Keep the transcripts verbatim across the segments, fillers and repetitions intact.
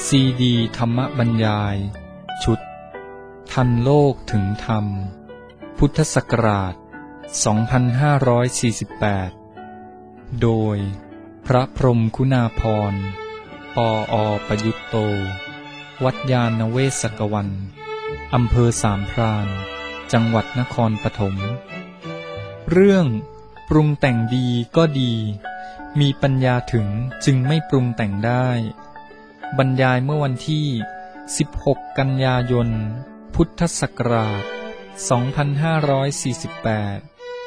ซีดีธรรมบรรยายชุดทันโลกถึงธรรมพุทธศักราชสองพันห้าร้อยสี่สิบแปดโดยพระพรหมคุณาภรณ์ปออประยุตโตวัดยาณเวศกวันอำเภอสามพรานจังหวัดนครปฐมเรื่องปรุงแต่งดีก็ดีมีปัญญาถึงจึงไม่ปรุงแต่งได้บรรยายเมื่อวันที่สิบหกกันยายนพุทธศักราชสองพันห้าร้อยสี่สิบแปด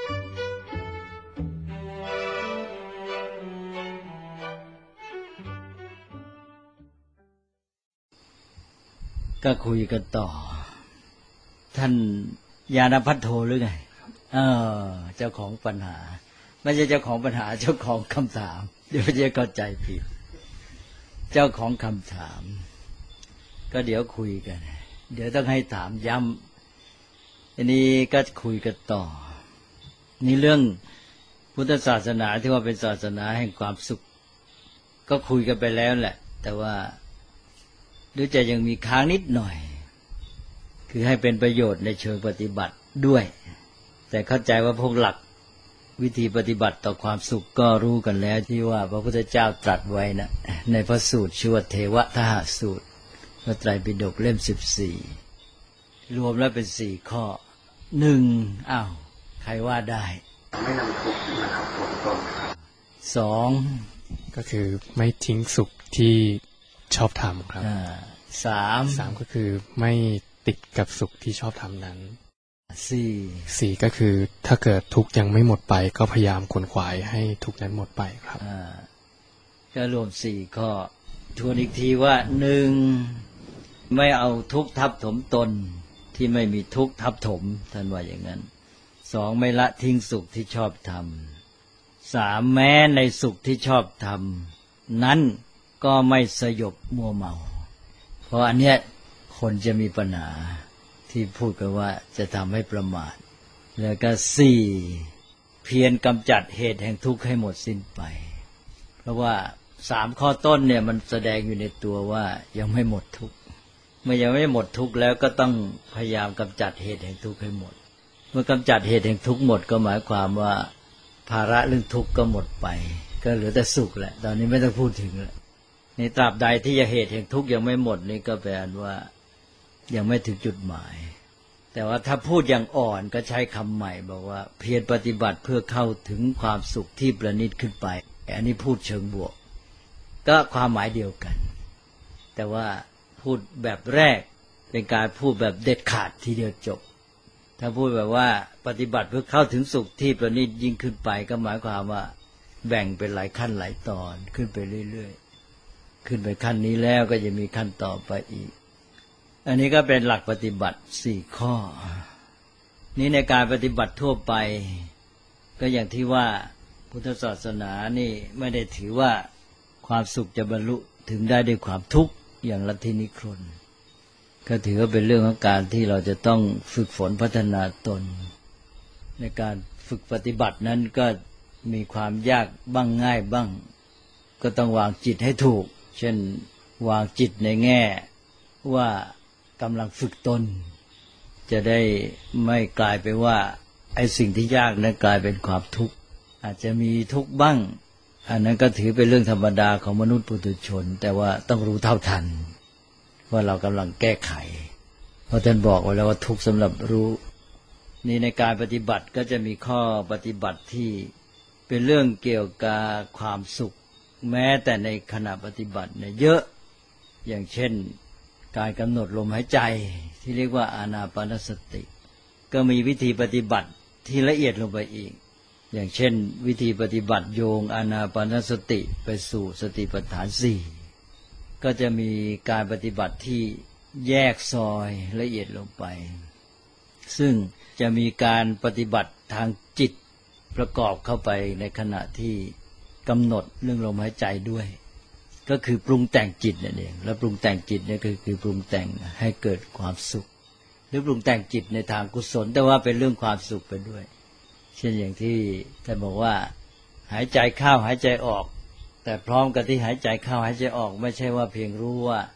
ก็คุยกันต่อท่านญาณพัทโทหรือไงเออเจ้าของปัญหาไม่ใช่เจ้าของปัญหาเจ้าของคำถามเดี๋ยวจะเข้าใจผิดเจ้าของคำถามก็เดี๋ยวคุยกันเดี๋ยวต้องให้ถามย้ำอันนี้ก็คุยกันต่อนี่เรื่องพุทธศาสนาที่ว่าเป็นศาสนาแห่งความสุขก็คุยกันไปแล้วแหละแต่ว่าดูจะยังมีค้างนิดหน่อยคือให้เป็นประโยชน์ในเชิงปฏิบัติด้วยแต่เข้าใจว่าพวกหลักวิธีปฏิบัติต่อความสุขก็รู้กันแล้วที่ว่าพระพุทธเจ้าตรัสไว้นะในพระสูตรชื่อว่าเทวทหสูตรพระไตรปิฎกเล่มสิบสี่รวมแล้วเป็นสี่ข้อหนึ่งอ้าวใครว่าได้ไม่นำทุกข์มาทับถมตนสองก็คือไม่ทิ้งสุขที่ชอบทำครับสามสามก็คือไม่ติดกับสุขที่ชอบทำนั้นสี่สี่ก็คือถ้าเกิดทุกข์ยังไม่หมดไปก็พยายามขวนขวายให้ทุกข์นั้นหมดไปครับก็รวมสี่ข้อทวนอีกทีว่าหนึ่งไม่เอาทุกข์ทับถมตนที่ไม่มีทุกข์ทับถมท่านว่าอย่างนั้นสองไม่ละทิ้งสุขที่ชอบทำสามแม้ในสุขที่ชอบทำนั้นก็ไม่สยบมัวเมาเพราะอันเนี้ยคนจะมีปัญหาที่พูดกันว่าจะทำให้ประมาทแล้วก็สี่เพียรกำจัดเหตุแห่งทุกข์ให้หมดสิ้นไปเพราะว่าสามข้อต้นเนี่ยมันแสดงอยู่ในตัวว่ายังไม่หมดทุกข์เมื่อยังไม่หมดทุกข์แล้วก็ต้องพยายามกำจัดเหตุแห่งทุกข์ให้หมดเมื่อกำจัดเหตุแห่งทุกข์หมดก็หมายความว่าภาระเรื่องทุกข์ก็หมดไปก็เหลือแต่สุขแหละตอนนี้ไม่ต้องพูดถึงแล้วในตราบใดที่เหตุแห่งทุกข์ยังไม่หมดนี่ก็แปลว่ายังไม่ถึงจุดหมายแต่ว่าถ้าพูดอย่างอ่อนก็ใช้คำใหม่บอกว่าเพียรปฏิบัติเพื่อเข้าถึงความสุขที่ประณีตขึ้นไปอันนี้พูดเชิงบวกก็ความหมายเดียวกันแต่ว่าพูดแบบแรกเป็นการพูดแบบเด็ดขาดทีเดียวจบถ้าพูดแบบว่าปฏิบัติเพื่อเข้าถึงสุขที่ประณีตยิ่งขึ้นไปก็หมายความว่าแบ่งเป็นหลายขั้นหลายตอนขึ้นไปเรื่อยๆขึ้นไปขั้นนี้แล้วก็จะมีขั้นต่อไปอีกอันนี้ก็เป็นหลักปฏิบัติสี่ข้อนี้ในการปฏิบัติทั่วไปก็อย่างที่ว่าพุทธศาสนานี่ไม่ได้ถือว่าความสุขจะบรรลุถึงได้ด้วยความทุกข์อย่างลัทธินิครนก็ถือว่าเป็นเรื่องของการที่เราจะต้องฝึกฝนพัฒนาตนในการฝึกปฏิบัตินั้นก็มีความยากบ้างง่ายบ้างก็ต้องวางจิตให้ถูกเช่นวางจิตในแง่ว่ากำลังฝึกตนจะได้ไม่กลายไปว่าไอ้สิ่งที่ยากนั้นกลายเป็นความทุกข์อาจจะมีทุกข์บ้างอันนั้นก็ถือเป็นเรื่องธรรมดาของมนุษย์ปุถุชนแต่ว่าต้องรู้เท่าทันว่าเรากำลังแก้ไขเพราะท่านบอกไว้แล้วว่าทุกข์สำหรับรู้นี่ในการปฏิบัติก็จะมีข้อปฏิบัติที่เป็นเรื่องเกี่ยวกับความสุขแม้แต่ในขณะปฏิบัติเนี่ยเยอะอย่างเช่นการกำหนดลมหายใจที่เรียกว่าอานาปานสติก็มีวิธีปฏิบัติที่ละเอียดลงไปอีกอย่างเช่นวิธีปฏิบัติโยงอานาปานสติไปสู่สติปัฏฐานสี่ก็จะมีการปฏิบัติที่แยกซอยละเอียดลงไปซึ่งจะมีการปฏิบัติทางจิตประกอบเข้าไปในขณะที่กำหนดเรื่องลมหายใจด้วยก็คือปรุงแต่งจิตนั่นเองแล้วปรุงแต่งจิตเนี่ยคือคือปรุงแต่งให้เกิดความสุขหรือปรุงแต่งจิตในทางกุศลแต่ว่าเป็นเรื่องความสุขไปด้วยเช่นอย่างที่ท่านบอกว่าหายใจเข้าหายใจออกแต่พร้อมกับที่หายใจเข้าหายใจออกไม่ใช่ว่าเพียงรู้ว่า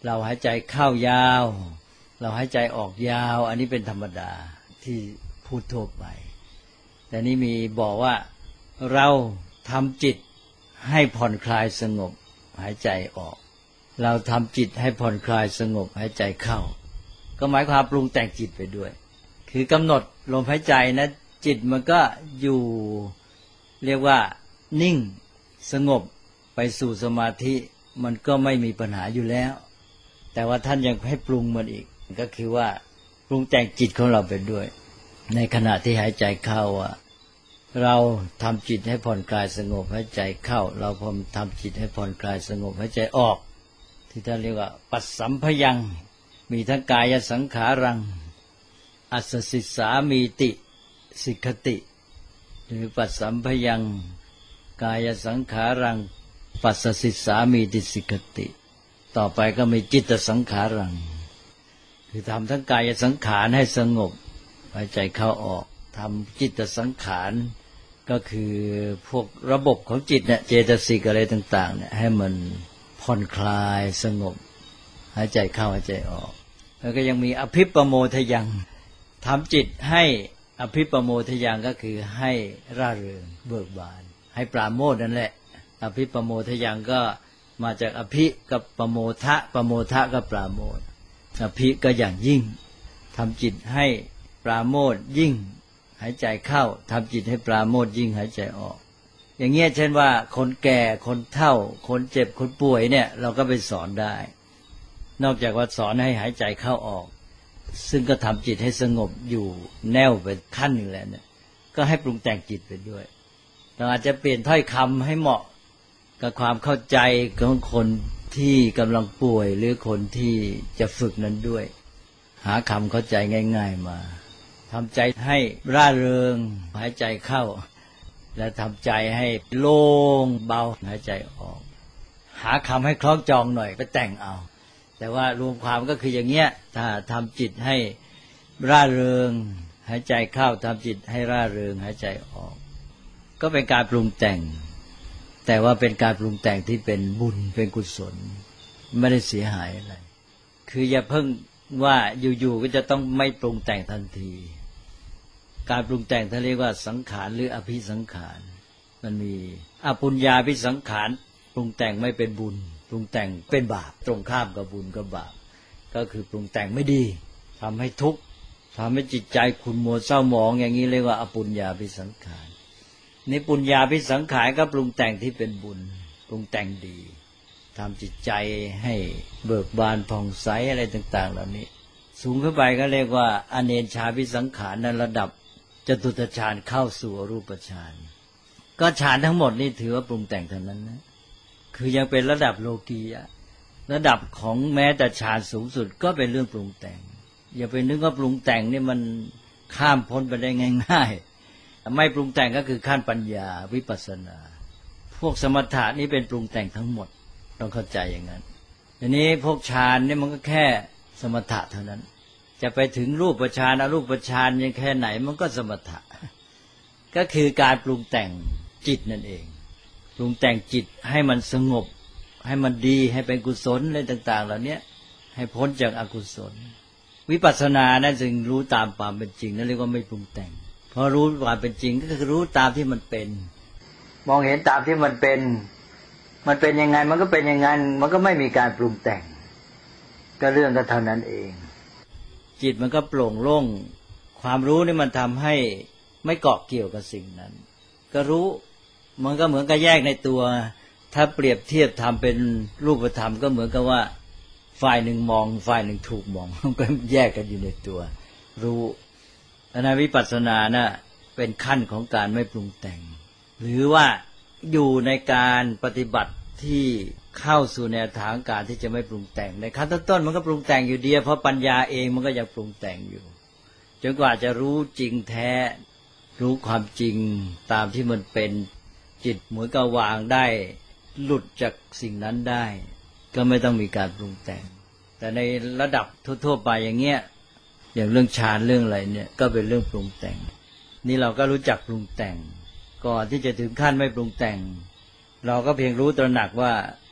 เราหายใจเข้ายาวเราหายใจออกยาวอันนี้เป็นธรรมดาที่พูดทั่วไปแต่นี่มีบอกว่าเราทำจิตให้ผ่อนคลายสงบหายใจออกเราทำจิตให้ผ่อนคลายสงบหายใจเข้าก็หมายความปรุงแต่งจิตไปด้วยคือกำหนดลมหายใจนะจิตมันก็อยู่เรียกว่านิ่งสงบไปสู่สมาธิมันก็ไม่มีปัญหาอยู่แล้วแต่ว่าท่านยังให้ปรุงมันอีกก็คือว่าปรุงแต่งจิตของเราไปด้วยในขณะที่หายใจเข้าว่าเราทำจิตให้ผ่อนคลายสงบหายใจเข้าเราพอทำจิตให้ผ่อนคลายสงบหายใจออกที่ท่านเรียกว่าปัสสัมภยังมีทั้งกายสังขารังอัสสิสามีติสิกขติหรือปัสสัมภยังกายสังขารังปัสสสิสามีติสิกขติต่อไปก็มีจิตสังขารังคือทำทั้งกายสังขารให้สงบหายใจเข้าออกทำจิตสังขารก็คือพวกระบบของจิตเนี่ยเจตสิกอะไรต่างๆเนี่ยให้มันผ่อนคลายสงบหายใจเข้าหายใจออกแล้วก็ยังมีอภิปโมทยังทำจิตให้อภิปโมทยังก็คือให้ร่าเริงเบิกบานให้ปราโมทย์นั่นแหละอภิปโมทยังก็มาจากอภิกับปโมทะปโมทะก็ปราโมทย์อภิก็อย่างยิ่งทำจิตให้ปราโมทย์ยิ่งหายใจเข้าทำจิตให้ปราโมทย์ยิ่งหายใจออกอย่างเงี้ยเช่นว่าคนแก่คนเฒ่าคนเจ็บคนป่วยเนี่ยเราก็ไปสอนได้นอกจากว่าสอนให้หายใจเข้าออกซึ่งก็ทำจิตให้สงบอยู่แน่วไปขั้นหนึ่งแล้วเนี่ยก็ให้ปรุงแต่งจิตไปด้วยเราอาจจะเปลี่ยนถ้อยคำให้เหมาะกับความเข้าใจของคนที่กำลังป่วยหรือคนที่จะฝึกนั้นด้วยหาคำเข้าใจง่ายๆมาทำใจให้ร่าเริงหายใจเข้าและทำใจให้โล่งเบาหายใจออกหาคำให้คล้องจองหน่อยไปแต่งเอาแต่ว่ารวมความก็คืออย่างเงี้ยถ้าทำจิตให้ร่าเริงหายใจเข้าทำจิตให้ร่าเริงหายใจออกก็เป็นการปรุงแต่งแต่ว่าเป็นการปรุงแต่งที่เป็นบุญเป็นกุศลไม่ได้เสียหายอะไรคืออย่าเพิ่งว่าอยู่ๆก็จะต้องไม่ปรุงแต่งทันทีการปรุงแต่งท่านเรียกว่าสังขารหรืออภิสังขารมันมีอปุญญาภิสังขารปรุงแต่งไม่เป็นบุญปรุงแต่งเป็นบาปตรงข้ามกับบุญกับบาปก็คือปรุงแต่งไม่ดีทำให้ทุกข์ทำให้จิตใจขุ่นมัวเศร้าหมองอย่างนี้เรียกว่าอปุญญาภิสังขารนี่ปุญญาภิสังขารก็ปรุงแต่งที่เป็นบุญปรุงแต่งดีทำจิตใจให้เบิกบานผ่องใสอะไรต่างๆเหล่านี้สูงขึ้นไปก็เรียกว่าอเนชชาภิสังขารในระดับจตุตฌานเข้าสู่อรูปฌานก็ฌานทั้งหมดนี่ถือว่าปรุงแต่งเท่านั้นนะคือยังเป็นระดับโลกียะระดับของแม้แต่ฌานสูงสุดก็เป็นเรื่องปรุงแต่งอย่าไปนึกว่าปรุงแต่งนี่มันข้ามพ้นไปได้ง่ายๆไม่ปรุงแต่งก็คือขั้นปัญญาวิปัสสนาพวกสมถะนี่เป็นปรุงแต่งทั้งหมดต้องเข้าใจอย่างนั้นทีนี้พวกฌานนี่มันก็แค่สมถะเท่านั้นจะไปถึงรูปฌานอรูปฌานยังแค่ไหนมันก็สมถะก็คือการปรุงแต่งจิตนั่นเองปรุงแต่งจิตให้มันสงบให้มันดีให้เป็นกุศลอะไรต่างๆเหล่านี้ให้พ้นจากอกุศลวิปัสสนานั้นจึงรู้ตามความเป็นจริงนั่นเรียกว่าไม่ปรุงแต่งพอรู้ความเป็นจริงก็คือรู้ตามที่มันเป็นมองเห็นตามที่มันเป็นมันเป็นยังไงมันก็เป็นอย่างนั้นมันก็ไม่มีการปรุงแต่งก็เรื่องก็เท่านั้นเองจิตมันก็โปร่งโล่งความรู้นี่มันทำให้ไม่เกาะเกี่ยวกับสิ่งนั้นก็รู้มันก็เหมือนกับแยกในตัวถ้าเปรียบเทียบทำเป็นรูปธรรมก็เหมือนกับว่าฝ่ายหนึ่งมองฝ่ายหนึ่งถูกมองมันก็แยกกันอยู่ในตัวรู้ในวิปัสสนาน่ะเป็นขั้นของการไม่ปรุงแต่งหรือว่าอยู่ในการปฏิบัติที่เข้าสู่แนวทางการที่จะไม่ปรุงแต่งในขั้นต้นๆมันก็ปรุงแต่งอยู่ดีเพราะปัญญาเองมันก็ยังปรุงแต่งอยู่จนกว่าจะรู้จริงแท้รู้ความจริงตามที่มันเป็นจิตเหมือนกับวางได้หลุดจากสิ่งนั้นได้ก็ไม่ต้องมีการปรุงแต่งแต่ในระดับทั่วๆไปอย่างเงี้ยอย่างเรื่องฌานเรื่องอะไรเนี่ยก็เป็นเรื่องปรุงแต่งนี่เราก็รู้จักปรุงแต่งก่อนที่จะถึงขั้นไม่ปรุงแต่งเราก็เพียงรู้ตระหนักว่า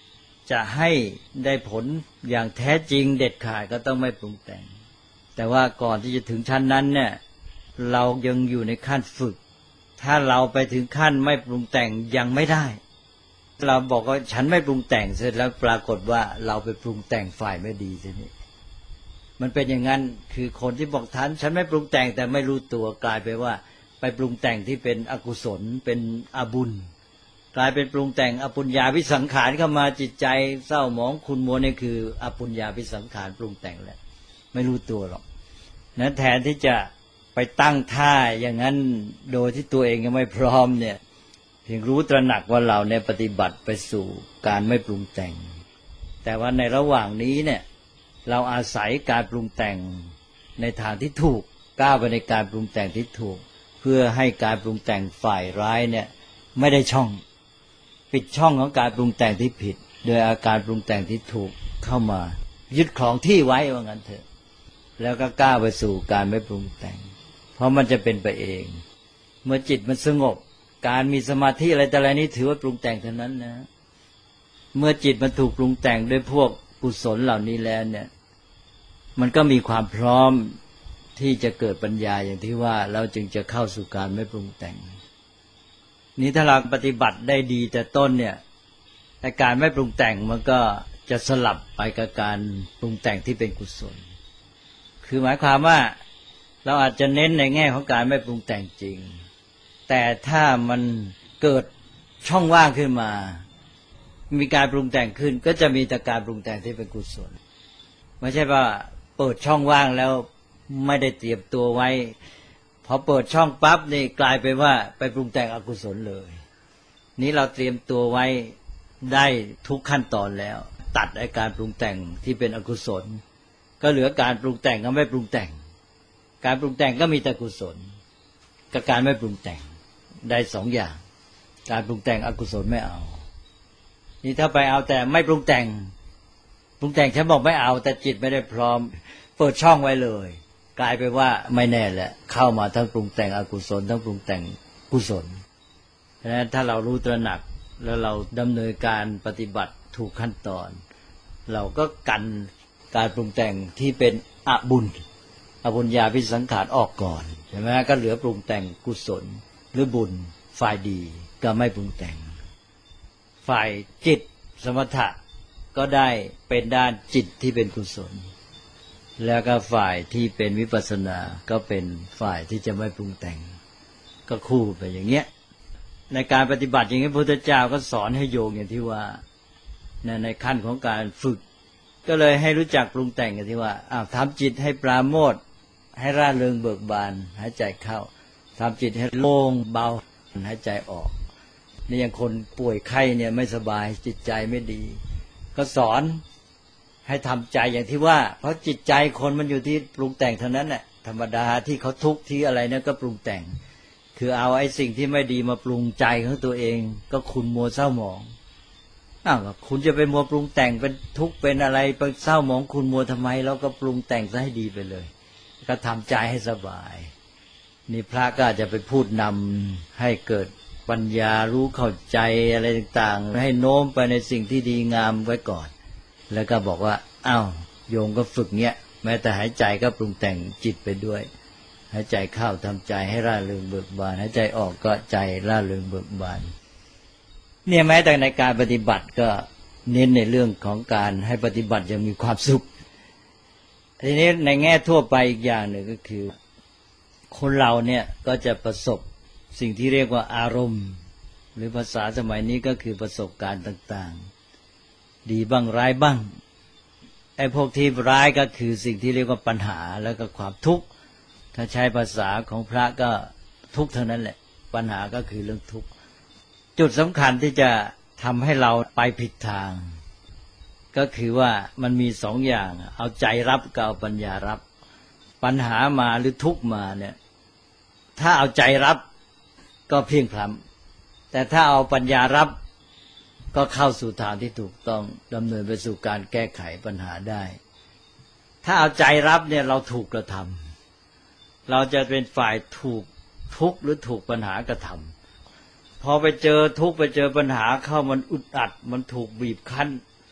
จะให้ได้ผลอย่างแท้จริงเด็ดขาดก็ต้องไม่ปรุงแต่งแต่ว่าก่อนที่จะถึงชั้นนั้นเนี่ยเรายังอยู่ในขั้นฝึกถ้าเราไปถึงขั้นไม่ปรุงแต่งยังไม่ได้เราบอกว่าฉันไม่ปรุงแต่งเสร็จแล้วปรากฏว่าเราไปปรุงแต่งฝ่ายไม่ดีทีนี้มันเป็นอย่างนั้นคือคนที่บอกท่านฉันไม่ปรุงแต่งแต่ไม่รู้ตัวกลายไปว่าไปปรุงแต่งที่เป็นอกุศลเป็นอบุญกลายเป็นปรุงแต่งอปุญญาวิสังขารเข้ามาจิตใจเศร้าหมองขุ่นมัวนี่คืออปุญญาวิสังขารปรุงแต่งแล้วไม่รู้ตัวหรอกนั้นแทนที่จะไปตั้งท่าอย่างนั้นโดยที่ตัวเองยังไม่พร้อมเนี่ยเพียงรู้ตระหนักว่าเราเนี่ยปฏิบัติไปสู่การไม่ปรุงแต่งแต่ว่าในระหว่างนี้เนี่ยเราอาศัยการปรุงแต่งในทางที่ถูกก้าวไปในการปรุงแต่งที่ถูกเพื่อให้การปรุงแต่งฝ่ายร้ายเนี่ยไม่ได้ช่องปิดช่องของการปรุงแต่งที่ผิดโดยอาการปรุงแต่งที่ถูกเข้ามายึดครองที่ไว้ว่างั้นเถอะแล้วก็ก้าวไปสู่การไม่ปรุงแต่งเพราะมันจะเป็นไปเองเมื่อจิตมันสงบการมีสมาธิอะไรแต่อะไรนี้ถือว่าปรุงแต่งเท่านั้นนะเมื่อจิตมันถูกปรุงแต่งด้วยพวกกุศลเหล่านี้แล้วเนี่ยมันก็มีความพร้อมที่จะเกิดปัญญาอย่างที่ว่าเราจึงจะเข้าสู่การไม่ปรุงแต่งนี้ถ้าเราปฏิบัติได้ดีแต่ต้นเนี่ยแต่การไม่ปรุงแต่งมันก็จะสลับไปกับการปรุงแต่งที่เป็นกุศลคือหมายความว่าเราอาจจะเน้นในแง่ของการไม่ปรุงแต่งจริงแต่ถ้ามันเกิดช่องว่างขึ้นมามีการปรุงแต่งขึ้นก็จะมีแต่การปรุงแต่งที่เป็นกุศลไม่ใช่ว่าเปิดช่องว่างแล้วไม่ได้เตรียมตัวไว้พอเปิดช่องปั๊บนี่กลายเป็นว่าไปปรุงแต่งอกุศลเลยนี้เราเตรียมตัวไว้ได้ทุกขั้นตอนแล้วตัดไอ้การปรุงแต่งที่เป็นอกุศลก็เหลือการปรุงแต่งกับไม่ปรุงแต่งการปรุงแต่งก็มีแต่กุศลกับการไม่ปรุงแต่งได้สองอย่างการปรุงแต่งอกุศลไม่เอานี่ถ้าไปเอาแต่ไม่ปรุงแต่งปรุงแต่งฉันบอกไม่เอาแต่จิตไม่ได้พร้อมเปิดช่องไว้เลยกลายไปว่าไม่แน่แหละเข้ามาทั้งปรุงแต่งอกุศลทั้งปรุงแต่งกุศลเพราะฉะนั้นถ้าเรารู้ตระหนักแล้วเราดำเนินการปฏิบัติถูกขั้นตอนเราก็กันการปรุงแต่งที่เป็นอบุญอบุญญาภิสังขารออกก่อนใช่ไหมก็เหลือปรุงแต่งกุศลหรือบุญฝ่ายดีก็ไม่ปรุงแต่งฝ่ายจิตสมถะก็ได้เป็นด้านจิตที่เป็นกุศลแล้วก็ฝ่ายที่เป็นวิปัสสนาก็เป็นฝ่ายที่จะไม่ปรุงแต่งก็คู่ไปอย่างเงี้ยในการปฏิบัติอย่างนี้พระพุทธเจ้าก็สอนให้โยงอย่างที่ว่าในขั้นของการฝึกก็เลยให้รู้จักปรุงแต่งกันที่ว่าอ้าวทำจิตให้ปราโมทย์ให้ร่าเริงเบิกบานหายใจเข้าทำจิตให้โล่งเบาหายใจออกนี่อย่างคนป่วยไข้เนี่ยไม่สบายจิตใจไม่ดีก็สอนให้ทำใจอย่างที่ว่าเพราะจิตใจคนมันอยู่ที่ปรุงแต่งเท่านั้นแหละธรรมดาที่เขาทุกข์ที่อะไรเนี่ยก็ปรุงแต่งคือเอาไอ้สิ่งที่ไม่ดีมาปรุงใจของตัวเองก็ขุ่นมัวเศร้าหมองอ้าวคุณจะไปมัวปรุงแต่งเป็นทุกข์เป็นอะไรไปเศร้าหมองขุ่นมัวทำไมแล้วก็ปรุงแต่งซะให้ดีไปเลยก็ทำใจให้สบายนี่พระก็อาจจะไปพูดนำให้เกิดปัญญารู้เข้าใจอะไรต่างๆให้โน้มไปในสิ่งที่ดีงามไว้ก่อนแล้วก็บอกว่าอ้าวโยมก็ฝึกเนี้ยแม้แต่หายใจก็ปรุงแต่งจิตไปด้วยหายใจเข้าทำใจให้ร่าเริงเบิกบานหายใจออกก็ใจร่าเริงเบิกบานเนี่ยแม้แต่ในการปฏิบัติก็เน้นในเรื่องของการให้ปฏิบัติยังมีความสุขทีนี้ในแง่ทั่วไปอีกอย่างหนึ่งก็คือคนเราเนี่ยก็จะประสบสิ่งที่เรียกว่าอารมณ์หรือภาษาสมัยนี้ก็คือประสบการณ์ต่างๆดีบ้างร้ายบ้างไอ้พวกที่ร้ายก็คือสิ่งที่เรียกว่าปัญหาแล้วก็ความทุกข์ถ้าใช้ภาษาของพระก็ทุกข์เท่านั้นแหละปัญหาก็คือเรื่องทุกข์จุดสำคัญที่จะทำให้เราไปผิดทางก็คือว่ามันมีสองอย่างเอาใจรับกับเอาปัญญารับปัญหามาหรือทุกข์มาเนี่ยถ้าเอาใจรับก็เพียงพล้ำแต่ถ้าเอาปัญญารับก็เข้าสู่ทางที่ถูกต้องดำเนินไปสู่การแก้ไขปัญหาได้ถ้าเอาใจรับเนี่ยเราถูกกระทำเราจะเป็นฝ่ายถูกทุกข์หรือถูกปัญหากระทำพอไปเจอทุกข์ไปเจอปัญหาเข้ามันอึดอัดมันถูกบีบคั้น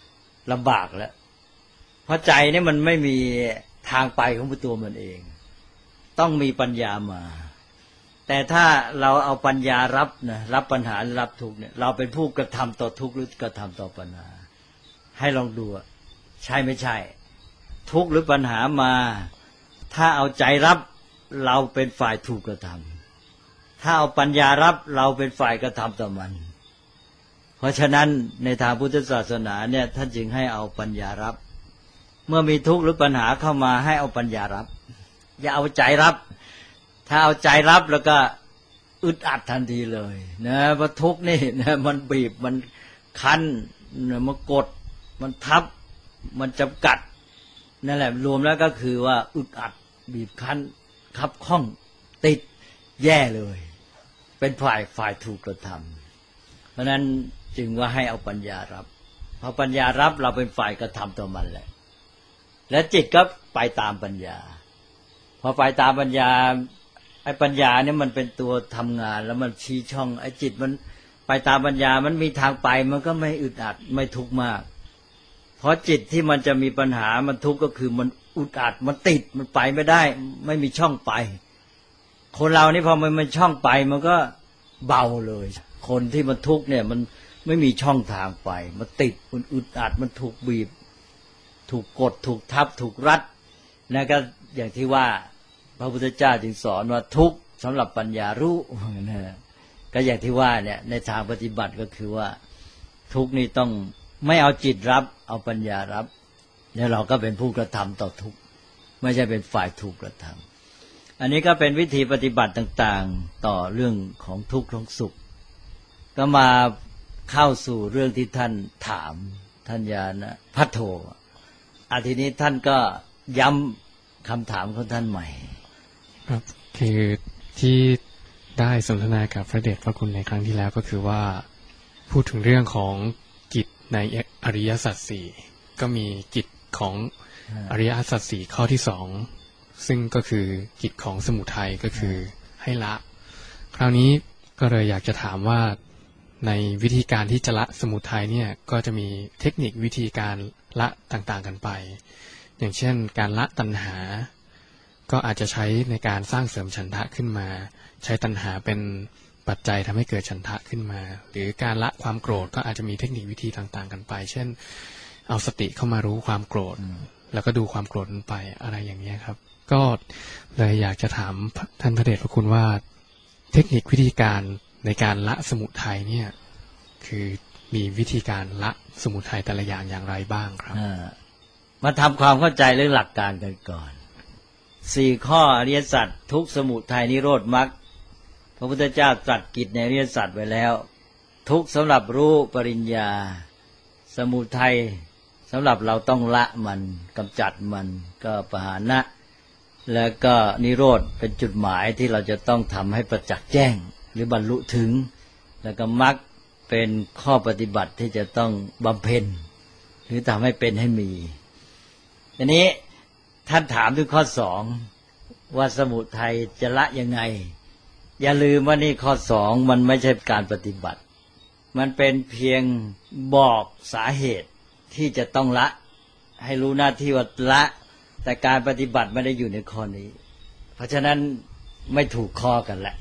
ลำบากแล้วเพราะใจนี่มันไม่มีทางไปของตัวมันเองต้องมีปัญญามาแต่ถ้าเราเอาปัญญารับนะรับปัญหารับทุกข์เนี่ยเราเป็นผู้กระทำต่อทุกข์หรือกระทำต่อปัญหาให้ลองดูใช่ไม่ใช่ทุกข์หรือปัญหามาถ้าเอาใจรับเราเป็นฝ่ายถูกกระทำถ้าเอาปัญญารับเราเป็นฝ่ายกระทำต่อมันเพราะฉะนั้นในทางพุทธศาสนาเนี่ยท่านจึงให้เอาปัญญารับเมื่อมีทุกข์หรือปัญหาเข้ามาให้เอาปัญญารับอย่าเอาใจรับถ้าเอาใจรับแล้วก็อึดอัดทันทีเลยนะเพราะทุกข์นี่นะมันบีบมันคั้นมันกดมันทับมันจำกัดนั่นแหละรวมแล้วก็คือว่าอึดอัดบีบคั้นคับข้องติดแย่เลยเป็นฝ่ายฝ่ายถูกกระทำเพราะนั้นจึงว่าให้เอาปัญญารับพอปัญญารับเราเป็นฝ่ายกระทำต่อมันแหละและจิตก็ไปตามปัญญาพอไปตามปัญญาไอ้ปัญญาเนี่ยมันเป็นตัวทำงานแล้วมันชี้ช่องไอ้จิตมันไปตามปัญญามันมีทางไปมันก็ไม่อึดอัดไม่ทุกข์มากเพราะจิตที่มันจะมีปัญหามันทุกข์ก็คือมันอึดอัดมันติดมันไปไม่ได้ไม่มีช่องไปคนเรานี่พอมันมีช่องไปมันก็เบาเลยคนที่มันทุกข์เนี่ยมันไม่มีช่องทางไปมันติดมันอึดอัดมันถูกบีบถูกกดถูกทับถูกรัดนะก็อย่างที่ว่าพระพุทธเจ้าจึงสอนว่าทุกข์สำหรับปัญญารู้นะก็อย่างที่ว่าเนี่ยในทางปฏิบัติก็คือว่าทุกข์นี่ต้องไม่เอาจิตรับเอาปัญญารับแล้วเราก็เป็นผู้กระทำต่อทุกข์ไม่ใช่เป็นฝ่ายถูกกระทำอันนี้ก็เป็นวิธีปฏิบัติต่างๆต่อเรื่องของทุกข์ของสุขก็มาเข้าสู่เรื่องที่ท่านถามท่านญาณพัทโธอาทีนี้ท่านก็ย้ำคำถามของท่านใหม่ครับคือที่ได้สนทนากับพระเดชพระคุณในครั้งที่แล้วก็คือว่าพูดถึงเรื่องของกิจในอริยสัจสี่ก็มีกิจของอริยสัจสี่ข้อที่สองซึ่งก็คือกิจของสมุทัยก็คือให้ละคราวนี้ก็เลยอยากจะถามว่าในวิธีการที่จะละสมุทัยเนี่ยก็จะมีเทคนิควิธีการละต่างๆกันไปอย่างเช่นการละตัณหาก็อาจจะใช้ในการสร้างเสริมฉันทะขึ้นมาใช้ตัณหาเป็นปัจจัยทำให้เกิดฉันทะขึ้นมาหรือการละความโกรธก็อาจจะมีเทคนิควิธีต่างๆกันไปเช่นเอาสติเข้ามารู้ความโกรธแล้วก็ดูความโกรธนั้นไปอะไรอย่างนี้ครับก็เลยอยากจะถามท่านพระเดชพระคุณว่าเทคนิควิธีการในการละสมุทัยเนี่ยคือมีวิธีการละสมุทัยแต่ละอย่างอย่างไรบ้างครับมาทำความเข้าใจเรื่องหลักการกันก่อนสี่ข้ออริยสัจทุกข์สมุทัยนิโรธมรรคพระพุทธเจ้าตรัสกิจในอริยสัจไว้แล้วทุกข์สำหรับรู้ปริญญาสมุทัยสำหรับเราต้องละมันกำจัดมันก็ปหานะแล้วก็นิโรธเป็นจุดหมายที่เราจะต้องทำให้ประจักษ์แจ้งหรือบรรลุถึงแล้วก็มรรคเป็นข้อปฏิบัติที่จะต้องบำเพ็ญหรือทำให้เป็นให้มีทีนี้ท่านถามถึงข้อสองว่าสมุทัยจะละยังไงอย่าลืมว่านี่ข้อสองมันไม่ใช่การปฏิบัติมันเป็นเพียงบอกสาเหตุที่จะต้องละให้รู้หน้าที่ว่าละแต่การปฏิบัติไม่ได้อยู่ในข้อนี้เพราะฉะนั้นไม่ถูกข้อกันแหละ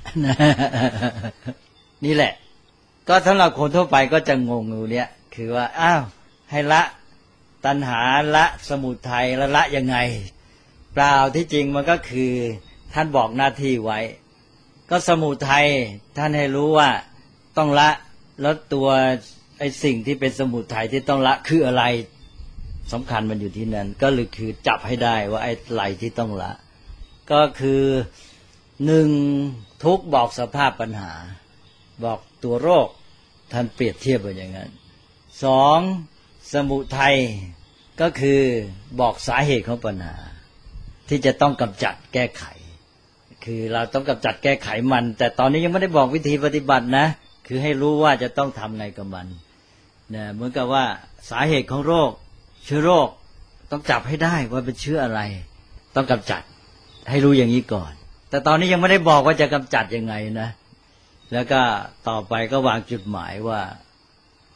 นี่แหละก็สำหรับคนทั่วไปก็จะงงอยู่เนี่ยคือว่าอ้าวให้ละตัณหาละสมุทัยละละยังไงเปล่าที่จริงมันก็คือท่านบอกหน้าที่ไว้ก็สมุทัยท่านให้รู้ว่าต้องละแล้วตัวไอ้สิ่งที่เป็นสมุทัยที่ต้องละคืออะไรสำคัญมันอยู่ที่นั้นก็เลยคือจับให้ได้ว่าไอ้อะไรที่ต้องละก็คือหนึ่งทุกข์บอกสภาพปัญหาบอกตัวโรคท่านเปรียบเทียบไว้อย่างนั้นสองสมุทัยก็คือบอกสาเหตุของปัญหาที่จะต้องกำจัดแก้ไขคือเราต้องกำจัดแก้ไขมันแต่ตอนนี้ยังไม่ได้บอกวิธีปฏิบัตินะคือให้รู้ว่าจะต้องทำไงกับมันเนี่ยเหมือนกับว่าสาเหตุของโรคเชื้อโรคต้องจับให้ได้ว่าเป็นเชื้ออะไรต้องกำจัดให้รู้อย่างนี้ก่อนแต่ตอนนี้ยังไม่ได้บอกว่าจะกำจัดยังไงนะแล้วก็ต่อไปก็วางจุดหมายว่าจะ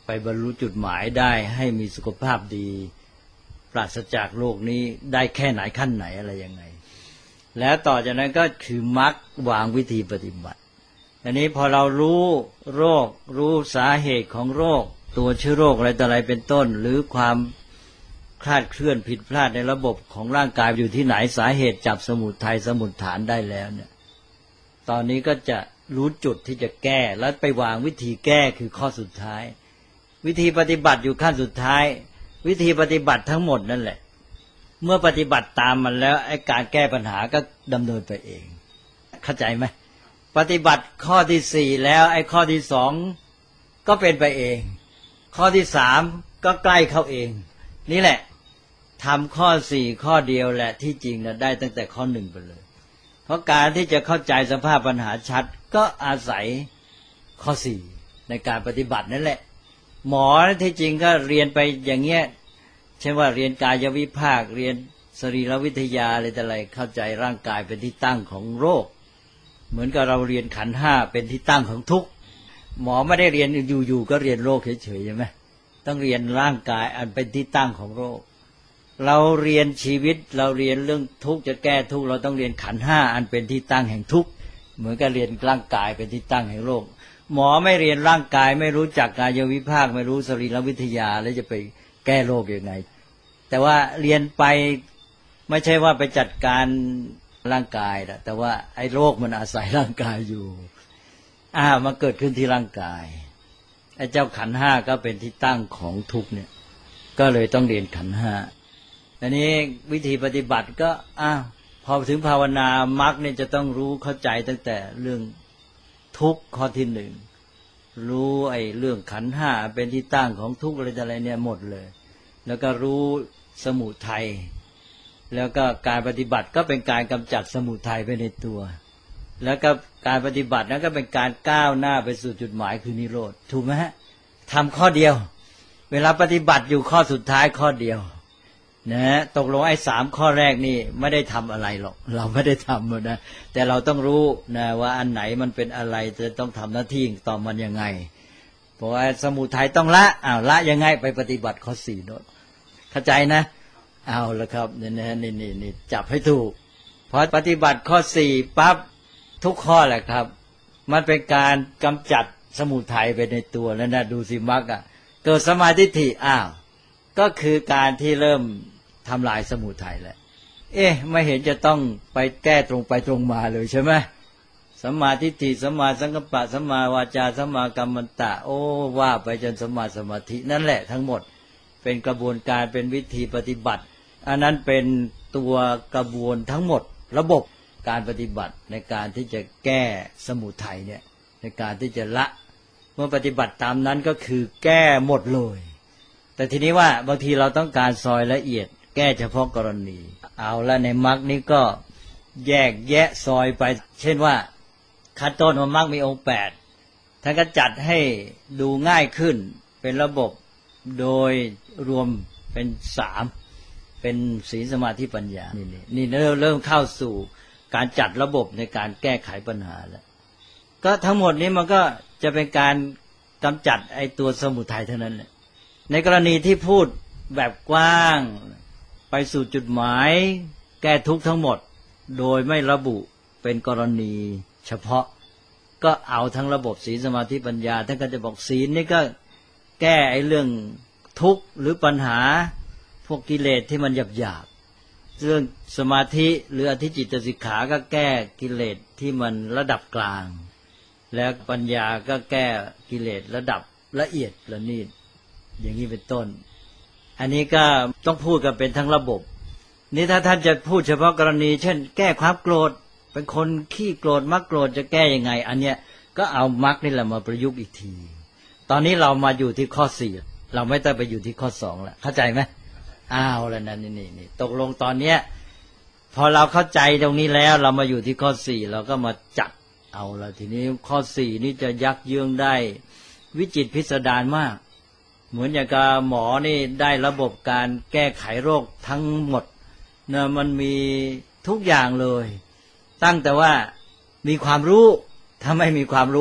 ไปบรรลุจุดหมายได้ให้มีสุขภาพดีปราศจากโรคนี้ได้แค่ไหนขั้นไหนอะไรยังไงแล้วต่อจากนั้นก็คือมรรควางวิธีปฏิบัติอันนี้พอเรารู้โรครู้สาเหตุของโรคตัวเชื้อโรคอะไรต่ออะไรเป็นต้นหรือความคลาดเคลื่อนผิดพลาดในระบบของร่างกายอยู่ที่ไหนสาเหตุจับสมุทัยสมุฏฐานได้แล้วเนี่ยตอนนี้ก็จะรู้จุดที่จะแก้แล้วไปวางวิธีแก้คือข้อสุดท้ายวิธีปฏิบัติอยู่ขั้นสุดท้ายวิธีปฏิบัติทั้งหมดนั่นแหละเมื่อปฏิบัติตามมันแล้วไอ้การแก้ปัญหาก็ดำเนินไปเองเข้าใจไหมปฏิบัติข้อที่สี่แล้วไอ้ข้อที่สองก็เป็นไปเองข้อที่สามก็ใกล้เข้าเองนี่แหละทำข้อสี่ข้อเดียวแหละที่จริงนะได้ตั้งแต่ข้อหนึ่งไปเลยเพราะการที่จะเข้าใจสภาพปัญหาชัดก็อาศัยข้อสี่ในการปฏิบัตินั่นแหละหมอที่จริงก็เรียนไปอย่างเงี้ยเช่นว่าเรียนกายวิภาคเรียนสรีรวิทยาอะไรแต่อะไรเข้าใจร่างกายเป็นที่ตั้งของโรคเหมือนกับเราเรียนขันธ์ห้าเป็นที่ตั้งของทุกข์หมอไม่ได้เรียนอยู่ๆก็เรียนโรคเฉยๆใช่ไหมต้องเรียนร่างกายอันเป็นที่ตั้งของโรคเราเรียนชีวิตเราเรียนเรื่องทุกข์จะแก้ทุกข์เราต้องเรียนขันธ์ห้าอันเป็นที่ตั้งแห่งทุกข์เหมือนกับเรียนร่างกายเป็นที่ตั้งแห่งโรคหมอไม่เรียนร่างกายไม่รู้จักกายวิภาคไม่รู้สรีรวิทยาแล้วจะไปแก้โรคยังไงแต่ว่าเรียนไปไม่ใช่ว่าไปจัดการร่างกายนะแต่ว่าไอ้โรคมันอาศัยร่างกายอยู่อ่ามาเกิดขึ้นที่ร่างกายไอ้เจ้าขันธ์ห้าก็เป็นที่ตั้งของทุกข์เนี่ยก็เลยต้องเรียนขันธ์ห้าอันนี้วิธีปฏิบัติก็อ้าวพอถึงภาวนามรรคเนี่ยจะต้องรู้เข้าใจตั้งแต่เรื่องทุกข์ข้อที่หนึ่งรู้ไอ้เรื่องขันธ์ห้าเป็นที่ตั้งของทุกข์อะไรอะไรเนี่ยหมดเลยแล้วก็รู้สมุทัยแล้วก็การปฏิบัติก็เป็นการกำจัดสมุทัยไปในตัวแล้วก็การปฏิบัตินั้นก็เป็นการก้าวหน้าไปสู่จุดหมายคือนิโรธถูกไหมฮะทำข้อเดียวเวลาปฏิบัติอยู่ข้อสุดท้ายข้อเดียวนะตกลงไอ้สามข้อแรกนี่ไม่ได้ทำอะไรหรอกเราไม่ได้ทำนะแต่เราต้องรู้นะว่าอันไหนมันเป็นอะไรจะต้องทำหน้าที่ต่อมันยังไงเพราะว่าสมุทัยต้องละอ้าวละยังไงไปปฏิบัติข้อสี่โน้ตเข้าใจนะเอาละครับนี่นะนี่นี่นี่จับให้ถูกพอปฏิบัติข้อสี่ปั๊บทุกข้อแหละครับมันเป็นการกำจัดสมุทัยไปในตัวแล้วนะดูสิมรรคอ่ะเกิดสมาธิทิอ้าวก็คือการที่เริ่มทำลายสมุทัยแล้วเอ๊ะไม่เห็นจะต้องไปแก้ตรงไปตรงมาเลยใช่ไหมสัมมาทิฏฐิสัมมาสังกัปปะสัมมาวาจาสัมมากัมมันตะโอ้ว่าไปจนสัมมาสมาธินั่นแหละทั้งหมดเป็นกระบวนการเป็นวิธีปฏิบัติอันนั้นเป็นตัวกระบวนทั้งหมดระบบการปฏิบัติในการที่จะแก้สมุทัยเนี่ยในการที่จะละเมื่อปฏิบัติตามนั้นก็คือแก้หมดเลยแต่ทีนี้ว่าบางทีเราต้องการซอยละเอียดแก้เฉพาะกรณีเอาละในมรรคนี้ก็แยกแยะซอยไปเช่นว่าขั้นต้นของมรรคมีองค์แปดท่านก็จัดให้ดูง่ายขึ้นเป็นระบบโดยรวมเป็นสามเป็นศีลสมาธิปัญญานี่นี่เริ่มเริ่มเข้าสู่การจัดระบบในการแก้ไขปัญหาแล้วก็ทั้งหมดนี้มันก็จะเป็นการกำจัดไอ้ตัวสมุทัยเท่านั้นแหละในกรณีที่พูดแบบกว้างไปสู่จุดหมายแก้ทุกข์ทั้งหมดโดยไม่ระบุเป็นกรณีเฉพาะก็เอาทั้งระบบศีลสมาธิปัญญาท่านก็จะบอกศีลนี่ก็แก้ไอ้เรื่องทุกข์หรือปัญหาพวกกิเลสที่มันหยาบๆเรื่องสมาธิหรืออธิจิตสิกขาก็แก้กิเลสที่มันระดับกลางแล้วปัญญาก็แก้กิเลสระดับละเอียดละนีดอย่างนี้เป็นต้นอันนี้ก็ต้องพูดกันเป็นทั้งระบบนี่ถ้าท่านจะพูดเฉพาะกรณีเช่นแก้ความโกรธเป็นคนขี้โกรธมักโกรธจะแก้ยังไงอันเนี้ยก็เอามรรคนี่แหละมาประยุกต์อีกทีตอนนี้เรามาอยู่ที่ข้อสี่เราไม่ต้องไปอยู่ที่ข้อสองแล้วเข้าใจไหมอ้าวแล้วนั่นนี่นี่ตกลงตอนเนี้ยพอเราเข้าใจตรงนี้แล้วเรามาอยู่ที่ข้อสี่เราก็มาจัดเอาละทีนี้ข้อสี่นี่จะยักเยื้องได้วิจิตรพิสดารมากเหมือนอย่างกับหมอนี่ได้ระบบการแก้ไขโรคทั้งหมดนะมันมีทุกอย่างเลยตั้งแต่ว่ามีความรู้ถ้าไม่มีความรู้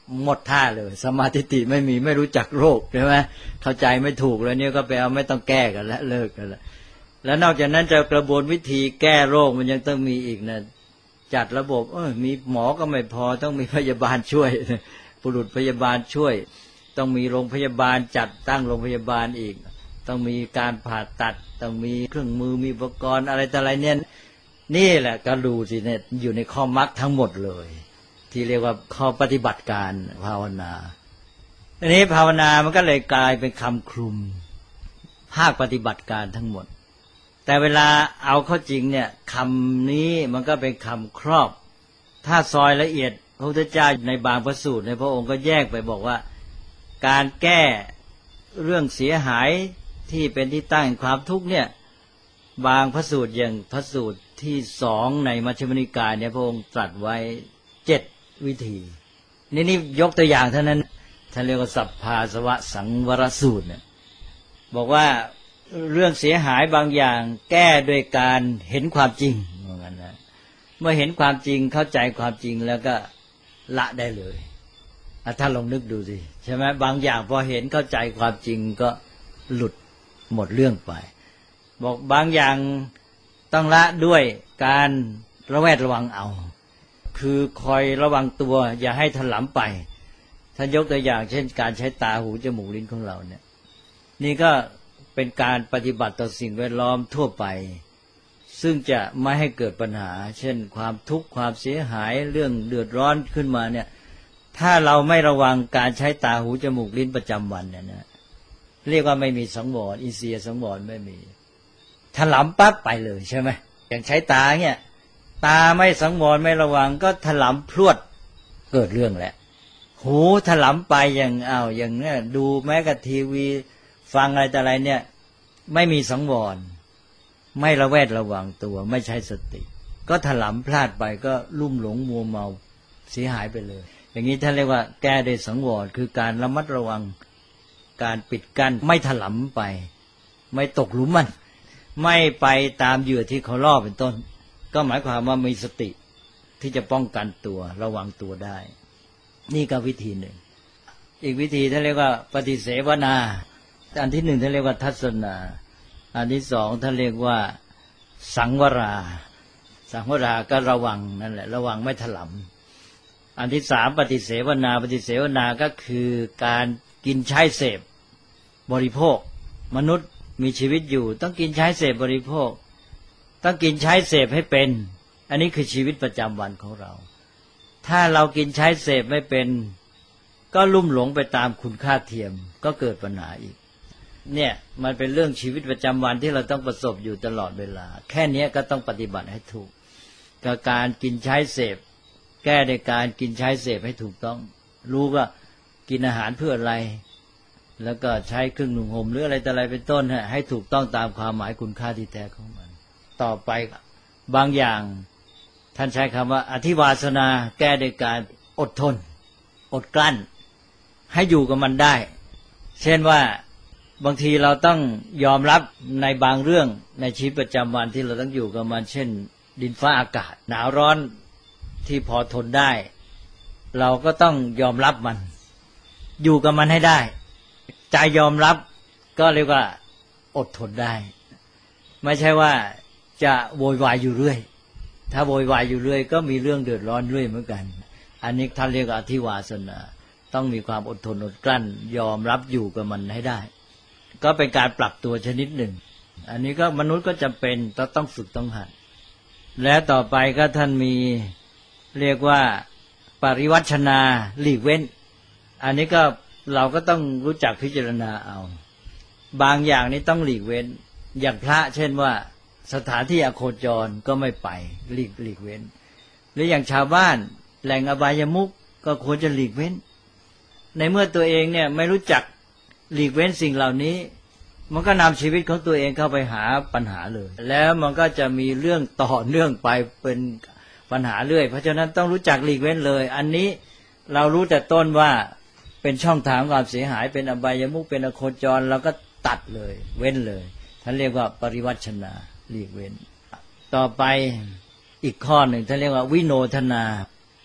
หมดท่าเลยสัมมาทิฏฐิไม่มีไม่รู้จักโรคใช่ไหมเข้าใจไม่ถูกแล้วเนี่ยก็ไปเอาไม่ต้องแก้กันแล้วเลิกกันแล้วแล้วนอกจากนั้นจะกระบวนวิธีแก้โรคมันยังต้องมีอีกนะจัดระบบเออมีหมอก็ไม่พอต้องมีพยาบาลช่วยบุรุษพยาบาลช่วยต้องมีโรงพยาบาลจัดตั้งโรงพยาบาลอีกต้องมีการผ่าตัดต้องมีเครื่องมือมีอุปกรณ์อะไรต่ออะไรเนี่ยนี่แหละก็ดูสิเนี่ยอยู่ในข้อมรรคทั้งหมดเลยที่เรียกว่าข้อปฏิบัติการภาวนาอันนี้ภาวนามันก็เลยกลายเป็นคำคลุมภาคปฏิบัติการทั้งหมดแต่เวลาเอาเข้าจริงเนี่ยคำนี้มันก็เป็นคำครอบถ้าซอยละเอียดพระพุทธเจ้าในบางพระสูตรในพระองค์ก็แยกไปบอกว่าการแก้เรื่องเสียหายที่เป็นที่ตั้งแห่งความทุกข์เนี่ยบางพระสูตรอย่างพระสูตรที่สองในมัชฌิมนิกายเนี่ยพระองค์ตรัสไว้เจ็ดวิธีนี่นี่ยกตัวอย่างเท่านั้นท่านเรียกว่าสัพพาสวะสังวรสูตรเนี่ยบอกว่าเรื่องเสียหายบางอย่างแก้โดยการเห็นความจริงเหมือนกันนะเมื่อเห็นความจริงเข้าใจความจริงแล้วก็ละได้เลยถ้าลองนึกดูสิใช่ไหมบางอย่างพอเห็นเข้าใจความจริงก็หลุดหมดเรื่องไปบอกบางอย่างต้องละด้วยการระแวดระวังเอาคือคอยระวังตัวอย่าให้ถลำไปท่านยกตัวอย่างเช่นการใช้ตาหูจมูกลิ้นของเราเนี่ยนี่ก็เป็นการปฏิบัติต่อสิ่งแวดล้อมทั่วไปซึ่งจะไม่ให้เกิดปัญหาเช่นความทุกข์ความเสียหายเรื่องเดือดร้อนขึ้นมาเนี่ยถ้าเราไม่ระวังการใช้ตาหูจมูกลิ้นประจำวันเนี่ยนะเรียกว่าไม่มีสังวรอินทรียสังวรไม่มีถลำปั๊บไปเลยใช่ไหมอย่างใช้ตาเนี่ยตาไม่สังวรไม่ระวังก็ถลำพรวดเกิดเรื่องแหละหูถลำไปอย่างอ้าวอย่างเนี้ยดูแม้กับทีวีฟังอะไรแต่อะไรเนี่ยไม่มีสังวรไม่ระแวดระวังตัวไม่ใช้สติก็ถลำพลาดไปก็ลุ่มหลงมัวเมาเสียหายไปเลยอย่างนี้ท่านเรียกว่าแก้ด้วยสังวรคือการระมัดระวังการปิดกั้นไม่ถลำไปไม่ตกหลุมมันไม่ไปตามเหยื่อที่เขาล่อเป็นต้นก็หมายความว่ามีสติที่จะป้องกันตัวระวังตัวได้นี่ก็วิธีหนึ่งอีกวิธีท่านเรียกว่าปฏิเสวนาอันที่หนึ่งท่านเรียกว่าทัศนาอันที่สองท่านเรียกว่าสังวราสังวราก็ระวังนั่นแหละระวังไม่ถลำอันที่สามปฏิเสวนาปฏิเสวนาก็คือการกินใช้เสพบริโภคมนุษย์มีชีวิตอยู่ต้องกินใช้เสพบริโภคต้องกินใช้เสพให้เป็นอันนี้คือชีวิตประจำวันของเราถ้าเรากินใช้เสพไม่เป็นก็ลุ่มหลงไปตามคุณค่าเทียมก็เกิดปัญหาอีกเนี่ยมันเป็นเรื่องชีวิตประจำวันที่เราต้องประสบอยู่ตลอดเวลาแค่นี้ก็ต้องปฏิบัติให้ถูกกับการกินใช้เสพแก้ในการกินใช้เสพให้ถูกต้องรู้ว่ากินอาหารเพื่ออะไรแล้วก็ใช้เครื่องนุ่งห่มหรืออะไรแต่อะไรเป็นต้นให้ถูกต้องตามความหมายคุณค่าที่แท้ของมันต่อไปบางอย่างท่านใช้คำว่าอธิวาสนาแก้โดยการอดทนอดกลั้นให้อยู่กับมันได้เช่นว่าบางทีเราต้องยอมรับในบางเรื่องในชีวิตประจำวันที่เราต้องอยู่กับมันเช่นดินฟ้าอากาศหนาวร้อนที่พอทนได้เราก็ต้องยอมรับมันอยู่กับมันให้ได้ใจยอมรับก็เรียกว่าอดทนได้ไม่ใช่ว่าจะโวยวายอยู่เรื่อยถ้าโวยวายอยู่เรื่อยก็มีเรื่องเดือดร้อนเรื่อยเหมือนกันอันนี้ท่านเรียกว่าอธิวาสนาต้องมีความอดทนอดกลั้นยอมรับอยู่กับมันให้ได้ก็เป็นการปรับตัวชนิดหนึ่งอันนี้ก็มนุษย์ก็จำเป็นต้องต้องฝึกต้องหัดและต่อไปก็ท่านมีเรียกว่าปริวัชนาหลีกเว้นอันนี้ก็เราก็ต้องรู้จักพิจารณาเอาบางอย่างนี้ต้องหลีกเว้นอย่างพระเช่นว่าสถานที่อโคจรก็ไม่ไปหลีกหลีกเว้นหรืออย่างชาวบ้านแหล่งอบายมุขก็ควรจะหลีกเว้นในเมื่อตัวเองเนี่ยไม่รู้จักหลีกเว้นสิ่งเหล่านี้มันก็นำชีวิตของตัวเองเข้าไปหาปัญหาเลยแล้วมันก็จะมีเรื่องต่อเนื่องไปเป็นปัญหาเรื่อยเพราะฉะนั้นต้องรู้จักหลีกเว้นเลยอันนี้เรารู้แต่ต้นว่าเป็นช่องทางความเสียหายเป็นอบายมุขเป็นอโคจรเราก็ตัดเลยเว้นเลยท่านเรียกว่าปริวัชนาหลีกเว้นต่อไปอีกข้อหนึ่งท่านเรียกว่าวิโนทนา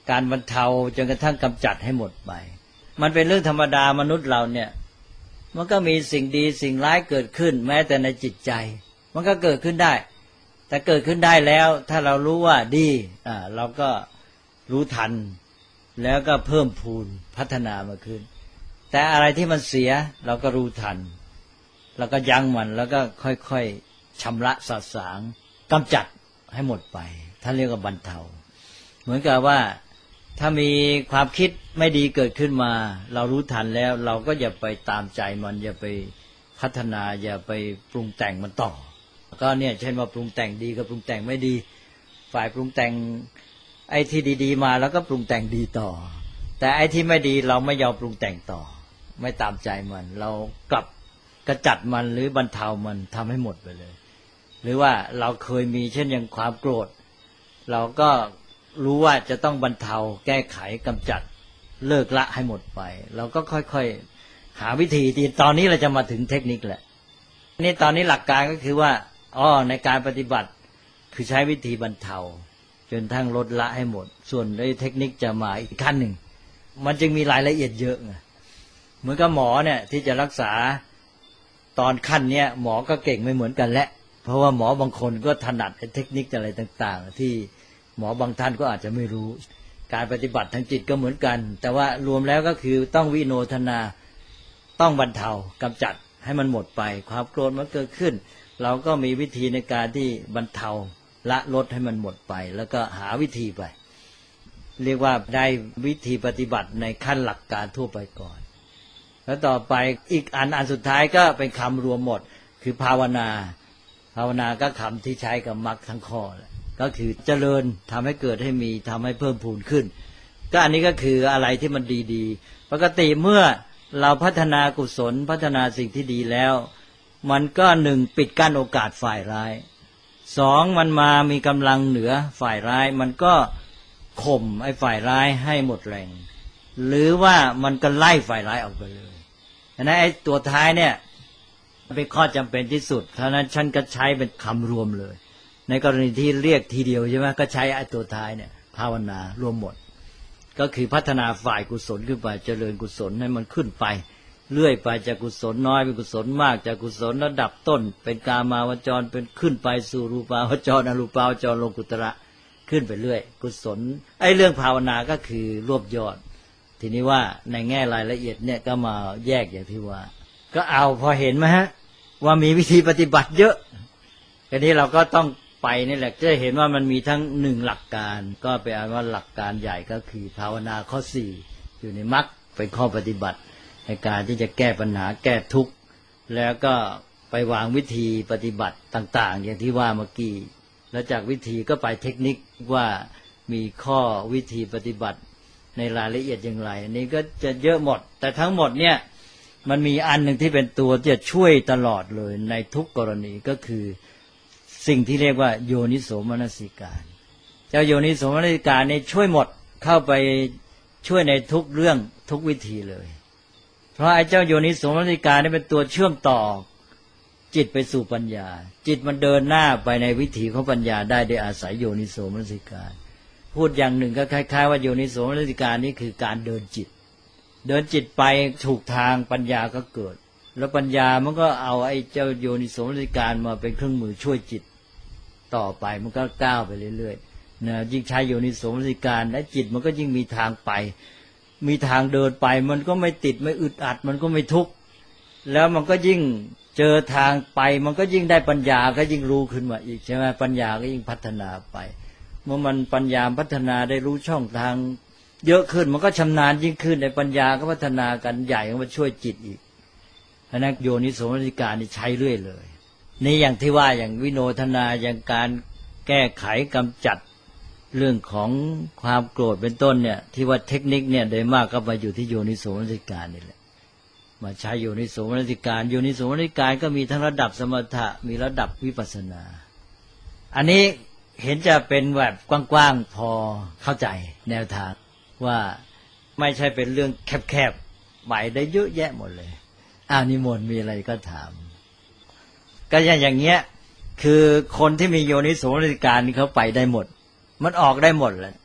การบรรเทาจนกระทั่งกำจัดให้หมดไปมันเป็นเรื่องธรรมดามนุษย์เราเนี่ยมันก็มีสิ่งดีสิ่งร้ายเกิดขึ้นแม้แต่ในจิตใจมันก็เกิดขึ้นได้แต่เกิดขึ้นได้แล้วถ้าเรารู้ว่าดีอ่าเราก็รู้ทันแล้วก็เพิ่มพูนพัฒนามาขึ้นแต่อะไรที่มันเสียเราก็รู้ทันแล้วก็ยั้งมันแล้วก็ค่อยๆชำระสาสางกำจัดให้หมดไปท่านเรียกว่าบรรเทาเหมือนกับว่าถ้ามีความคิดไม่ดีเกิดขึ้นมาเรารู้ทันแล้วเราก็อย่าไปตามใจมันอย่าไปพัฒนาอย่าไปปรุงแต่งมันต่อก็เนี่ยเช่นว่าปรุงแต่งดีกับปรุงแต่งไม่ดีฝ่ายปรุงแต่งไอ้ที่ดีๆมาแล้วก็ปรุงแต่งดีต่อแต่ไอ้ที่ไม่ดีเราไม่ยอมปรุงแต่งต่อไม่ตามใจมันเรากลับกระจัดมันหรือบรรเทามันทำให้หมดไปเลยหรือว่าเราเคยมีเช่นอย่างความโกรธเราก็รู้ว่าจะต้องบรรเทาแก้ไขกำจัดเลิกละให้หมดไปเราก็ค่อยๆหาวิธีที่ตอนนี้เราจะมาถึงเทคนิคแหละนี่ตอนนี้หลักการก็คือว่าอ๋อในการปฏิบัติคือใช้วิธีบรรเทาจนทั้งลดละให้หมดส่วนในเทคนิคจะมาอีกขั้นหนึ่งมันจึงมีรายละเอียดเยอะไงเหมือนกับหมอเนี่ยที่จะรักษาตอนขั้นเนี้ยหมอก็เก่งไม่เหมือนกันแหละเพราะว่าหมอบางคนก็ถนัดเทคนิคอะไรต่างๆที่หมอบางท่านก็อาจจะไม่รู้การปฏิบัติทางจิตก็เหมือนกันแต่ว่ารวมแล้วก็คือต้องวิโนทนาต้องบรรเทากำจัดให้มันหมดไปความโกรธมันเกิดขึ้นเราก็มีวิธีในการที่บรรเทาละลดให้มันหมดไปแล้วก็หาวิธีไปเรียกว่าได้วิธีปฏิบัติในขั้นหลักการทั่วไปก่อนแล้วต่อไปอีกอันอันสุดท้ายก็เป็นคำรวมหมดคือภาวนาภาวนาก็คำที่ใช้กับมรรคทั้งข้อแหละก็คือเจริญทำให้เกิดให้มีทำให้เพิ่มพูนขึ้นก็อันนี้ก็คืออะไรที่มันดีๆปกติเมื่อเราพัฒนากุศลพัฒนาสิ่งที่ดีแล้วมันก็หนึ่งปิดกั้นโอกาสฝ่ายร้ายสองมันมามีกำลังเหนือฝ่ายร้ายมันก็ข่มไอ้ฝ่ายร้ายให้หมดแรงหรือว่ามันก็ไล่ฝ่ายร้ายออกไปเลยฉะนั้นไอ้ตัวท้ายเนี่ยเป็นข้อจำเป็นที่สุดเพราะนั้นฉันก็ใช้เป็นคำรวมเลยในกรณีที่เรียกทีเดียวใช่ไหมก็ใช้ไอ้ตัวท้ายเนี่ยภาวนารวมหมดก็คือพัฒนาฝ่ายกุศลขึ้นไปเจริญกุศลให้มันขึ้นไปเรื่อยไปจากกุศลน้อยเป็นกุศลมากจากกุศลระดับต้นเป็นกามาวจรเป็นขึ้นไปสู่รูปาวจรอรูปาวจรโลกุตระขึ้นไปเรื่อยกุศลไอ้เรื่องภาวนาก็คือรวบยอดทีนี้ว่าในแง่รายละเอียดเนี่ยก็มาแยกอย่างที่ว่าก็เอาพอเห็นไหมฮะว่ามีวิธีปฏิบัติเยอะทีนี้เราก็ต้องไปนี่แหละจะเห็นว่ามันมีทั้งหนึ่งหลักการก็เป็นอันว่าหลักการใหญ่ก็คือภาวนาข้อสี่อยู่ในมรรคเป็นข้อปฏิบัติในการที่จะแก้ปัญหาแก้ทุกข์แล้วก็ไปวางวิธีปฏิบัติต่างๆอย่างที่ว่าเมื่อกี้แล้วจากวิธีก็ไปเทคนิคว่ามีข้อวิธีปฏิบัติในรายละเอียดอย่างไรอันนี้ก็จะเยอะหมดแต่ทั้งหมดเนี่ยมันมีอันหนึ่งที่เป็นตัวที่จะช่วยตลอดเลยในทุกกรณีก็คือสิ่งที่เรียกว่าโยนิโสมนสิการเจ้าโยนิโสมนสิการนี่ช่วยหมดเข้าไปช่วยในทุกเรื่องทุกวิธีเลยเพราะไอ้เจ้าโยนิโสมนสิการนี่เป็นตัวเชื่อมต่อจิตไปสู่ปัญญาจิตมันเดินหน้าไปในวิถีของปัญญาได้โดยอาศัยโยนิโสมนสิการพูดอย่างหนึ่งก็คล้ายๆว่าโยนิโสมนสิการนี่คือการเดินจิตเดินจิตไปถูกทางปัญญาก็เกิดแล้วปัญญามันก็เอาไอ้เจ้าโยนิโสมนสิการมาเป็นเครื่องมือช่วยจิตต่อไปมันก็ก้าวไปเรื่อยๆนะยิ่งใช้โยนิโสมนสิการและจิตมันก็ยิ่งมีทางไปมีทางเดินไปมันก็ไม่ติดไม่อึดอัดมันก็ไม่ทุกข์แล้วมันก็ยิ่งเจอทางไปมันก็ยิ่งได้ปัญญาก็ยิ่งรู้ขึ้นมาอีกใช่ไหมปัญญาก็ยิ่งพัฒนาไปเมื่อมันปัญญาพัฒนาได้รู้ช่องทางเยอะขึ้นมันก็ชำนาญยิ่งขึ้นในปัญญาก็พัฒนากันใหญ่ก็มาช่วยจิตอีกเพราะนั้นโยนิโสมนสิการนี่ใช้เรื่อยเลยนี่อย่างที่ว่าอย่างวิโนทนาอย่างการแก้ไขกำจัดเรื่องของความโกรธเป็นต้นเนี่ยที่ว่าเทคนิคเนี่ยโดยมากก็มาอยู่ที่โยนิโสมนสิการนี่แหละมาใช้โยนิโสมนสิการโยนิโสมนสิการก็มีทั้งระดับสมถะมีระดับวิปัสสนาอันนี้เห็นจะเป็นแบบกว้างๆพอเข้าใจแนวทางว่าไม่ใช่เป็นเรื่องแคบๆใหม่ได้เยอะแยะหมดเลยอ้าวนิมนต์มีอะไรก็ถามก็อย่างเงี้ยคือคนที่มีโยนิโสมนสิการนี่เขาไปได้หมดมันออกได้หมดแหละ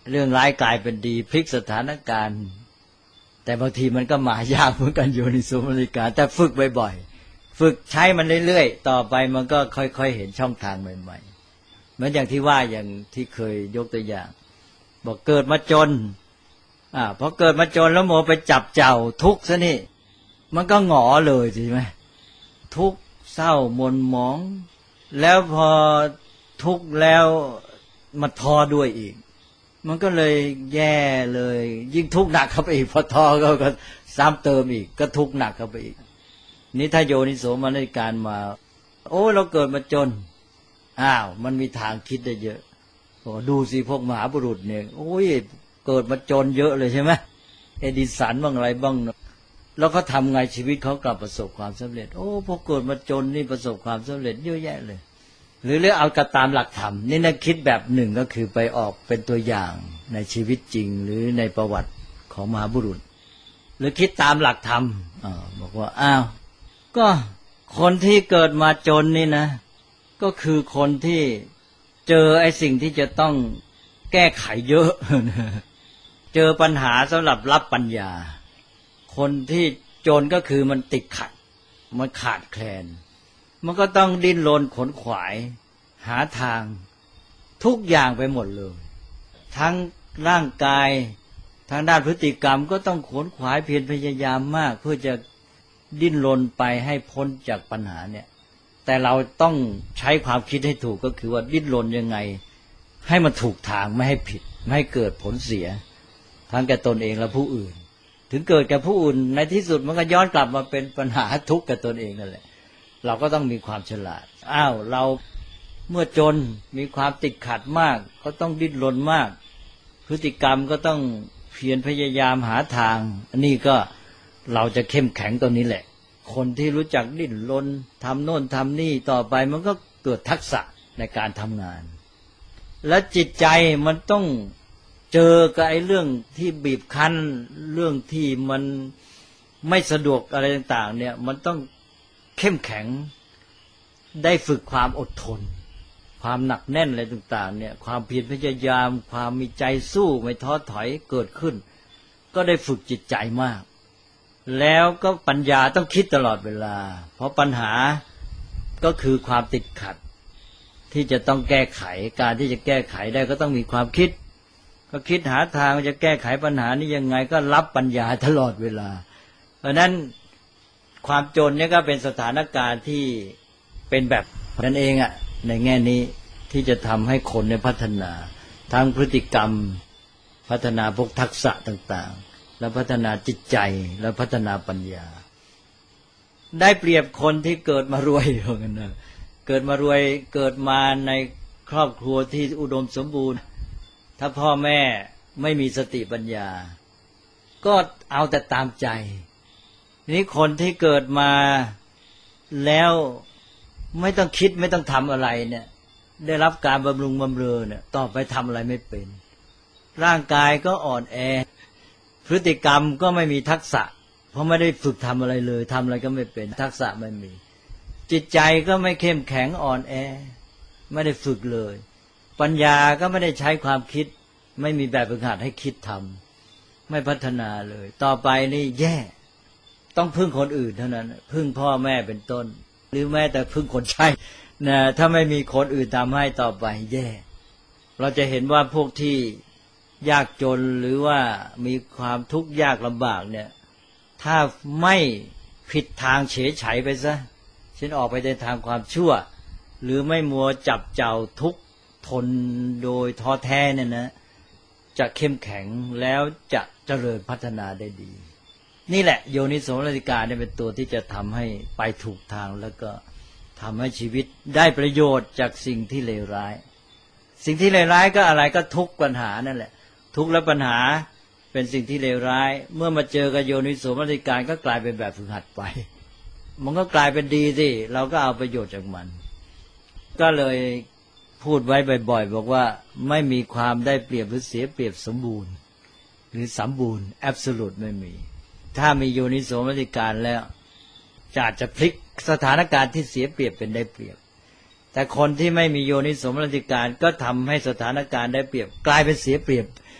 เรื่องร้ายกลายเป็นดีพลิกสถานการณ์แต่บางทีมันก็มายากเหมือนกันโยนิโสมนสิการแต่ฝึกบ่อยๆฝึกใช้มันเรื่อยๆต่อไปมันก็ค่อยๆเห็นช่องทางใหม่ๆเหมือนอย่างที่ว่าอย่างที่เคยยกตัวอย่างบอกเกิดมาจนอ่าพอเกิดมาจนแล้วโมไปจับเจ้าทุกข์ซะนี่มันก็หงอเลยใช่ไหมทุกข์เศร้าหม่นหมองแล้วพอทุกข์แล้วมาทอด้วยอีกมันก็เลยแย่เลยยิ่งทุกข์หนักเข้าไปอีกพอทอก็ก็ซ้ำเติมอีกก็ทุกข์หนักเข้าไปอีกนี่ถ้าโยนิโสมนสิการมาโอ้เราเกิดมาจนอ้าวมันมีทางคิดได้เยอะโอ้ดูสิพวกมหาบุรุษเนี่ยโอ้ยเกิดมาจนเยอะเลยใช่ไหมเอดิสันบ้างอะไรบ้างแล้วเขาทำไงชีวิตเขากลับประสบความสำเร็จโอ้พอเกิดมาจนนี่ประสบความสำเร็จเยอะแยะเลยหรือเรื่องเอากระตามหลักธรรมนี่นะคิดแบบหนึ่งก็คือไปออกเป็นตัวอย่างในชีวิตจริงหรือในประวัติของมหาบุรุษหรือคิดตามหลักธรรมอ่าบอกว่าอ้าวก็คนที่เกิดมาจนนี่นะก็คือคนที่เจอไอ้สิ่งที่จะต้องแก้ไขเยอะ เจอปัญหาสำหรับรับปัญญาคนที่จนก็คือมันติดขัดมันขาดแคลนมันก็ต้องดิ้นรนขนขวายหาทางทุกอย่างไปหมดเลยทั้งร่างกายทางด้านพฤติกรรมก็ต้องขนขวายเพียรพยายามมากเพื่อจะดิ้นรนไปให้พ้นจากปัญหาเนี่ยแต่เราต้องใช้ความคิดให้ถูกก็คือว่าดิ้นรนยังไงให้มันถูกทางไม่ให้ผิดไม่ให้เกิดผลเสียทั้งแก่ตนเองและผู้อื่นถึงเกิดแก่ผู้อื่นในที่สุดมันก็ย้อนกลับมาเป็นปัญหาทุกข์กับตนเองนั่นแหละเราก็ต้องมีความฉลาดอ้าวเราเมื่อจนมีความติดขัดมากก็ต้องดิ้นรนมากพฤติกรรมก็ต้องเพียรพยายามหาทางอันนี้ก็เราจะเข้มแข็งตรงนี้แหละคนที่รู้จักดิ้นรนทำโน่นทำนี่ต่อไปมันก็เกิดทักษะในการทำงานและจิตใจมันต้องเจอกับไอ้เรื่องที่บีบคั้นเรื่องที่มันไม่สะดวกอะไรต่างๆเนี่ยมันต้องเข้มแข็งได้ฝึกความอดทนความหนักแน่นอะไรต่างๆเนี่ยความเพียรพยายามความมีใจสู้ไม่ท้อถอยเกิดขึ้นก็ได้ฝึกจิตใจมากแล้วก็ปัญญาต้องคิดตลอดเวลาเพราะปัญหาก็คือความติดขัดที่จะต้องแก้ไขการที่จะแก้ไขได้ก็ต้องมีความคิดก็คิดหาทางจะแก้ไขปัญหานี้ยังไงก็รับปัญญาตลอดเวลาเพราะนั้นความจนเนี่ยก็เป็นสถานการณ์ที่เป็นแบบนั้นเองอ่ะในแง่นี้ที่จะทำให้คนเนี่ยพัฒนาทั้งพฤติกรรมพัฒนาพวกทักษะต่างๆและพัฒนาจิตใจและพัฒนาปัญญาได้เปรียบคนที่เกิดมารวยเหมือนกันนะเกิดมารวยเกิดมาในครอบครัวที่อุดมสมบูรณ์ถ้าพ่อแม่ไม่มีสติปัญญาก็เอาแต่ตามใจนี้คนที่เกิดมาแล้วไม่ต้องคิดไม่ต้องทำอะไรเนี่ยได้รับการบำรุงบำเรอเนี่ยต่อไปทำอะไรไม่เป็นร่างกายก็อ่อนแอพฤติกรรมก็ไม่มีทักษะเพราะไม่ได้ฝึกทำอะไรเลยทำอะไรก็ไม่เป็นทักษะไม่มีจิตใจก็ไม่เข้มแข็งอ่อนแอไม่ได้ฝึกเลยปัญญาก็ไม่ได้ใช้ความคิดไม่มีแบบฝึกหัดให้คิดทำไม่พัฒนาเลยต่อไปนี่แย่ต้องพึ่งคนอื่นเท่านั้นพึ่งพ่อแม่เป็นต้นหรือแม้แต่พึ่งคนใช้นะถ้าไม่มีคนอื่นทำให้ต่อไปแย่เราจะเห็นว่าพวกที่ยากจนหรือว่ามีความทุกข์ยากลำบากเนี่ยถ้าไม่ผิดทางเฉยไฉไปซะเช่นออกไปในทางความชั่วหรือไม่มัวจับเจ้าทุกข์ทนโดยท้อแท้เนี่ยนะจะเข้มแข็งแล้วจะเจริญพัฒนาได้ดีนี่แหละโยนิโสมนสิการเนี่ยเป็นตัวที่จะทำให้ไปถูกทางแล้วก็ทำให้ชีวิตได้ประโยชน์จากสิ่งที่เลวร้ายสิ่งที่เลวร้ายก็อะไรก็ทุกข์ปัญหานั่นแหละทุกข์และปัญหาเป็นสิ่งที่เลวร้ายเมื่อมาเจอกับโยนิโสมนสิการก็กลายเป็นแบบฝึกหัดไปมันก็กลายเป็นดีสิเราก็เอาประโยชน์จากมันก็เลยพูดไว้บ่อยๆบอกว่าไม่มีความได้เปรียบหรือเสียเปรียบสมบูรณ์หรือสมบูรณ์แอบโซลูทไม่มีถ้ามีโยนิโสมนสิการแล้วจะจะพลิกสถานการณ์ที่เสียเปรียบเป็นได้เปรียบแต่คนที่ไม่มีโยนิโสมนสิการก็ทำให้สถานการณ์ได้เปรียบกลายเป็นเสียเปรียบ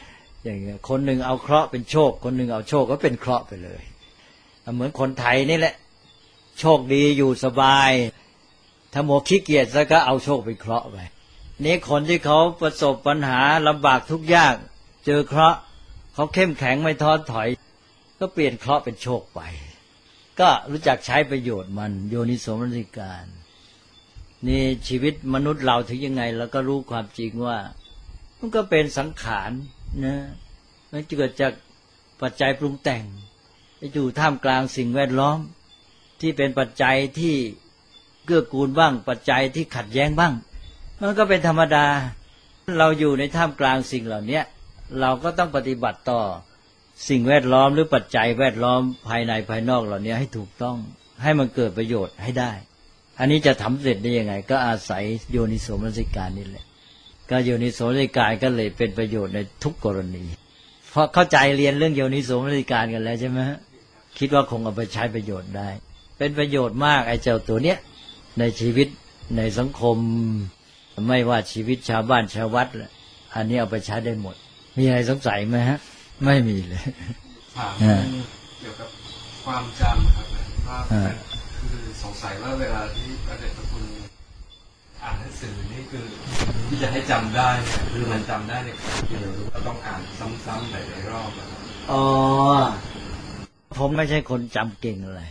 อย่างเงี้ยคนหนึ่งเอาเคราะห์เป็นโชคคนหนึ่งเอาโชคก็เป็นเคราะห์ไปเลยเหมือนคนไทยนี่แหละโชคดีอยู่สบายถ้าโมขี้เกียจซะก็เอาโชคเป็นเคราะห์ไปนี่คนที่เขาประสบปัญหาลำบากทุกข์ยากเจอเคราะห์เขาเข้มแข็งไม่ท้อถอยก็เปลี่ยนเคราะห์เป็นโชคไปก็รู้จักใช้ประโยชน์มันโยนิโสมนสิการนี่ชีวิตมนุษย์เราถึงยังไงเราก็รู้ความจริงว่ามันก็เป็นสังขารนะมันเกิดจากปัจจัยปรุงแต่งอยู่ท่ามกลางสิ่งแวดล้อมที่เป็นปัจจัยที่เกื้อกูลบ้างปัจจัยที่ขัดแย้งบ้างมันก็เป็นธรรมดาเราอยู่ในท่ามกลางสิ่งเหล่านี้เราก็ต้องปฏิบัติต่อสิ่งแวดล้อมหรือปัจจัยแวดล้อมภายในภายนอกเหล่านี้ให้ถูกต้องให้มันเกิดประโยชน์ให้ได้อันนี้จะทำเสร็จได้ยังไงก็อาศัยโยนิโสมนสิการนี่แหละก็โยนิโสมนสิการก็เลยเป็นประโยชน์ในทุกกรณีเพราะเข้าใจเรียนเรื่องโยนิโสมนสิการกันแล้วใช่ไหมคิดว่าคงเอาไปใช้ประโยชน์ได้เป็นประโยชน์มากไอ้เจ้าตัวเนี้ยในชีวิตในสังคมไม่ว่าชีวิตชาวบ้านชาววัดแหละอันนี้เอาไปใช้ได้หมดมีอะไรสงสัยไหมฮะไม่มีเลยถามเกี่ยวกับความจำครับว่าคือสงสัยว่าเวลาที่พระเดชพระคุณอ่านหนังสือนี่คือที่จะให้จำได้เนี่ยคือมันจำได้ในครั้งเดียวหรือว่าต้องอ่านซ้ำๆหลายๆรอบนะครับอ๋อผมไม่ใช่คนจำเก่งอะไร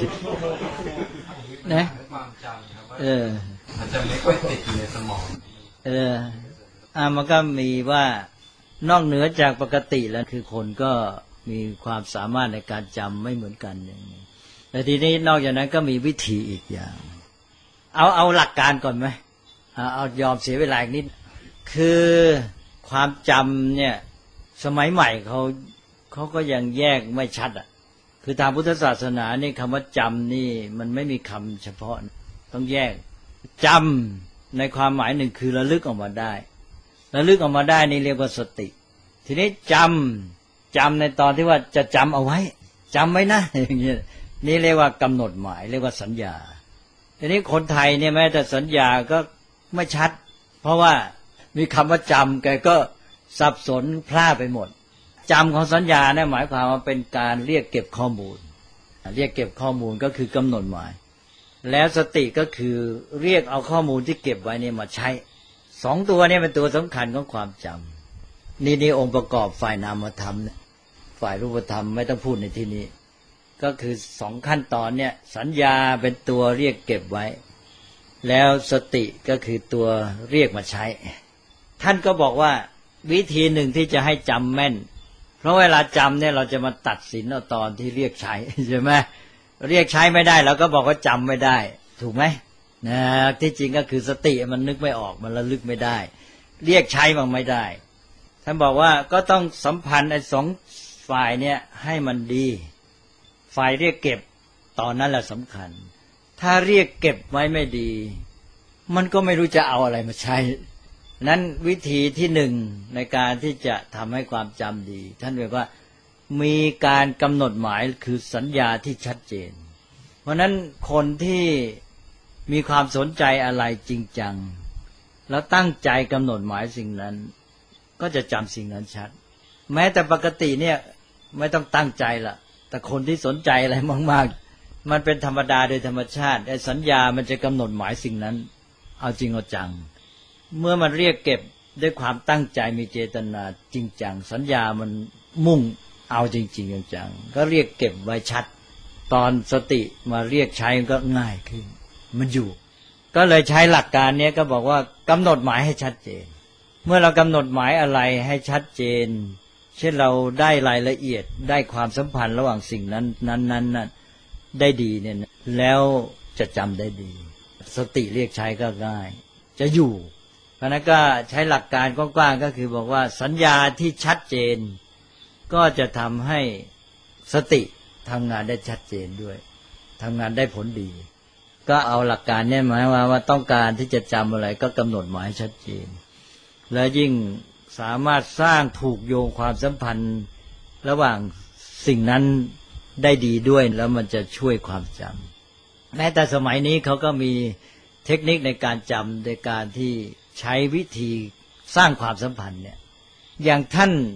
นะความจำครับเออมันจะไม่ค่อยติดอยู่ในสมองเอออ่ามันก็มีว่านอกเหนือจากปกติแล้วคือคนก็มีความสามารถในการจำไม่เหมือนกันอย่างนี้แต่ทีนี้นอกจากนั้นก็มีวิธีอีกอย่างเอาเอาหลักการก่อนไหมเอาเอายอมเสียเวลาอีกนิดคือความจำเนี่ยสมัยใหม่เขาเขาก็ยังแยกไม่ชัดอ่ะคือทางพุทธศาสนานี่คำว่าจำนี่มันไม่มีคำเฉพาะต้องแยกจำในความหมายหนึ่งคือระลึกออกมาได้ระลึกออกมาได้นี่เรียกว่าสติทีนี้จำจำในตอนที่ว่าจะจำเอาไว้จำไว้นะอย่างเงี้ยนี่เรียกว่ากำหนดหมายเรียกว่าสัญญาทีนี้คนไทยเนี่ยแม้แต่สัญญาก็ไม่ชัดเพราะว่ามีคำว่าจำแกก็สับสนพลาดไปหมดจำของสัญญาเนี่ยหมายความว่าเป็นการเรียกเก็บข้อมูลเรียกเก็บข้อมูลก็คือกำหนดหมายแล้วสติก็คือเรียกเอาข้อมูลที่เก็บไว้เนี่ยมาใช้สองตัวนี้เป็นตัวสำคัญของความจำนี่นี่องค์ประกอบฝ่ายนามธรรมเนี่ยฝ่ายรูปธรรมไม่ต้องพูดในที่นี้ก็คือสองขั้นตอนเนี่ยสัญญาเป็นตัวเรียกเก็บไว้แล้วสติก็คือตัวเรียกมาใช้ท่านก็บอกว่าวิธีหนึ่งที่จะให้จำแม่นเพราะเวลาจำเนี่ยเราจะมาตัดสินเอาตอนที่เรียกใช้ใช่ไหมเรียกใช้ไม่ได้เราก็บอกว่าจำไม่ได้ถูกไหมนะที่จริงก็คือสติมันนึกไม่ออกมันระลึกไม่ได้เรียกใช้มันไม่ได้ท่านบอกว่าก็ต้องสัมพันธ์ไอ้สองฝ่ายเนี่ยให้มันดีฝ่ายเรียกเก็บตอนนั้นแหละสำคัญถ้าเรียกเก็บไว้ไม่ดีมันก็ไม่รู้จะเอาอะไรมาใช้นั้นวิธีที่หนึ่งในการที่จะทำให้ความจำดีท่านบอกว่ามีการกำหนดหมายคือสัญญาที่ชัดเจนเพราะนั้นคนที่มีความสนใจอะไรจริงจังแล้วตั้งใจกำหนดหมายสิ่งนั้นก็จะจำสิ่งนั้นชัดแม้แต่ปกติเนี่ยไม่ต้องตั้งใจละแต่คนที่สนใจอะไรมากๆมันเป็นธรรมดาโดยธรรมชาติไอ้สัญญามันจะกำหนดหมายสิ่งนั้นเอาจริงเอาจังเมื่อมันเรียกเก็บด้วยความตั้งใจมีเจตนาจริงจังสัญญามันมุ่งเอาจริงๆจังๆก็เรียกเก็บไว้ชัดตอนสติมาเรียกใช้ก็ง่ายขึ้นมันอยู่ก็เลยใช้หลักการนี้ก็บอกว่ากำหนดหมายให้ชัดเจนเมื่อเรากำหนดหมายอะไรให้ชัดเจนเช่นเราได้รายละเอียดได้ความสัมพันธ์ระหว่างสิ่งนั้นนั้นนั้นได้ดีเนี่ยแล้วจะจำได้ดีสติเรียกใช้ก็ง่ายจะอยู่เพราะนั้นก็ใช้หลักการกว้างๆก็คือบอกว่าสัญญาที่ชัดเจนก็จะทำให้สติทำงานได้ชัดเจนด้วยทำงานได้ผลดีก็เอาหลักการเนี่ยหมายว่าว่าต้องการที่จะจำอะไรก็กำหนดหมายชัดเจนและยิ่งสามารถสร้างผูกโยงความสัมพันธ์ระหว่างสิ่งนั้นได้ดีด้วยแล้วมันจะช่วยความจำแม้แต่สมัยนี้เขาก็มีเทคนิคในการจำในการที่ใช้วิธีสร้างความสัมพันธ์เนี่ยอย่างท่าน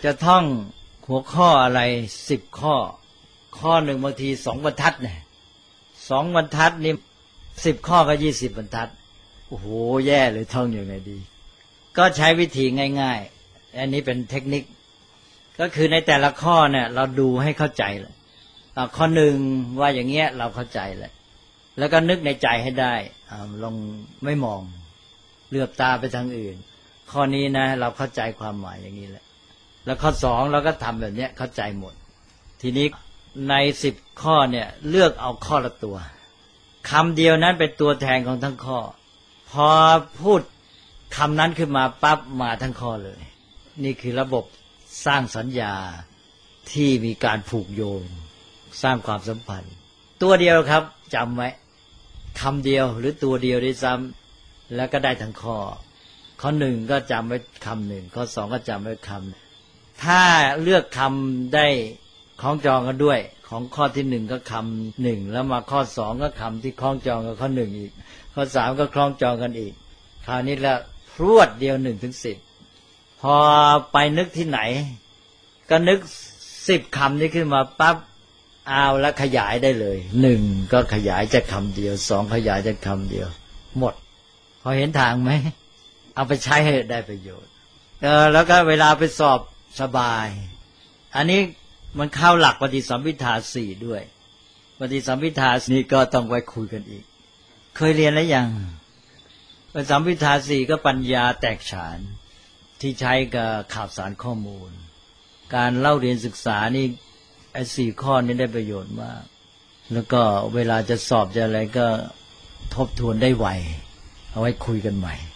จะท่องหัวข้ออะไรสิบข้อข้อหนึ่งบางทีสองบรรทัดเนี่ยสองบรรทัดนี่สิบข้อก็ยี่สิบบรรทัดโอ้โหแย่เลยท่องยังไงดีก็ใช้วิธีง่ายๆอันนี้เป็นเทคนิคก็คือในแต่ละข้อเนี่ยเราดูให้เข้าใจเลยข้อหนึ่งว่าอย่างเงี้ยเราเข้าใจเลยแล้วก็นึกในใจให้ได้ลองไม่มองเหลือบตาไปทางอื่นข้อนี้นะเราเข้าใจความหมายอย่างนี้แหละแล้วข้อสองเราก็ทำแบบนี้เข้าใจหมดทีนี้ในสิบข้อเนี่ยเลือกเอาข้อละตัวคำเดียวนั้นเป็นตัวแทนของทั้งข้อพอพูดคำนั้นขึ้นมาปั๊บมาทั้งข้อเลยนี่คือระบบสร้างสัญญาที่มีการผูกโยงสร้างความสัมพันธ์ตัวเดียวครับจำไว้คำเดียวหรือตัวเดียวได้ซ้ำแล้วก็ได้ทั้งข้อข้อหนึ่งก็จำไว้คำหนึ่งข้อสองก็จำไว้คำถ้าเลือกคำได้คล้องจองกันด้วยของข้อที่หนึ่งก็คำหนึ่งแล้วมาข้อสองก็คำที่คล้องจองกับข้อหนึ่งอีกข้อสามก็คล้องจองกันอีกคราวนี้แล้วพรวดเดียวหนึ่งถึงสิบพอไปนึกที่ไหนก็นึกสิบคำนี้ขึ้นมาปั๊บเอาแล้วขยายได้เลยหนึ่งก็ขยายจากคำเดียวสองขยายจากคำเดียวหมดพอเห็นทางไหมเอาไปใช้ให้ได้ประโยชน์เออแล้วก็เวลาไปสอบสบายอันนี้มันเข้าหลักปฏิสัมภิทาสี่ด้วยปฏิสัมภิทานี่ก็ต้องไว้คุยกันอีกเคยเรียนแล้วยังปฏิสัมภิทาสี่ก็ปัญญาแตกฉานที่ใช้กับข่าวสารข้อมูลการเล่าเรียนศึกษานี่ไอ้สี่ข้อนี้ได้ประโยชน์มากแล้วก็เวลาจะสอบจะอะไรก็ทบทวนได้ไวเอาไว้คุยกันใหม่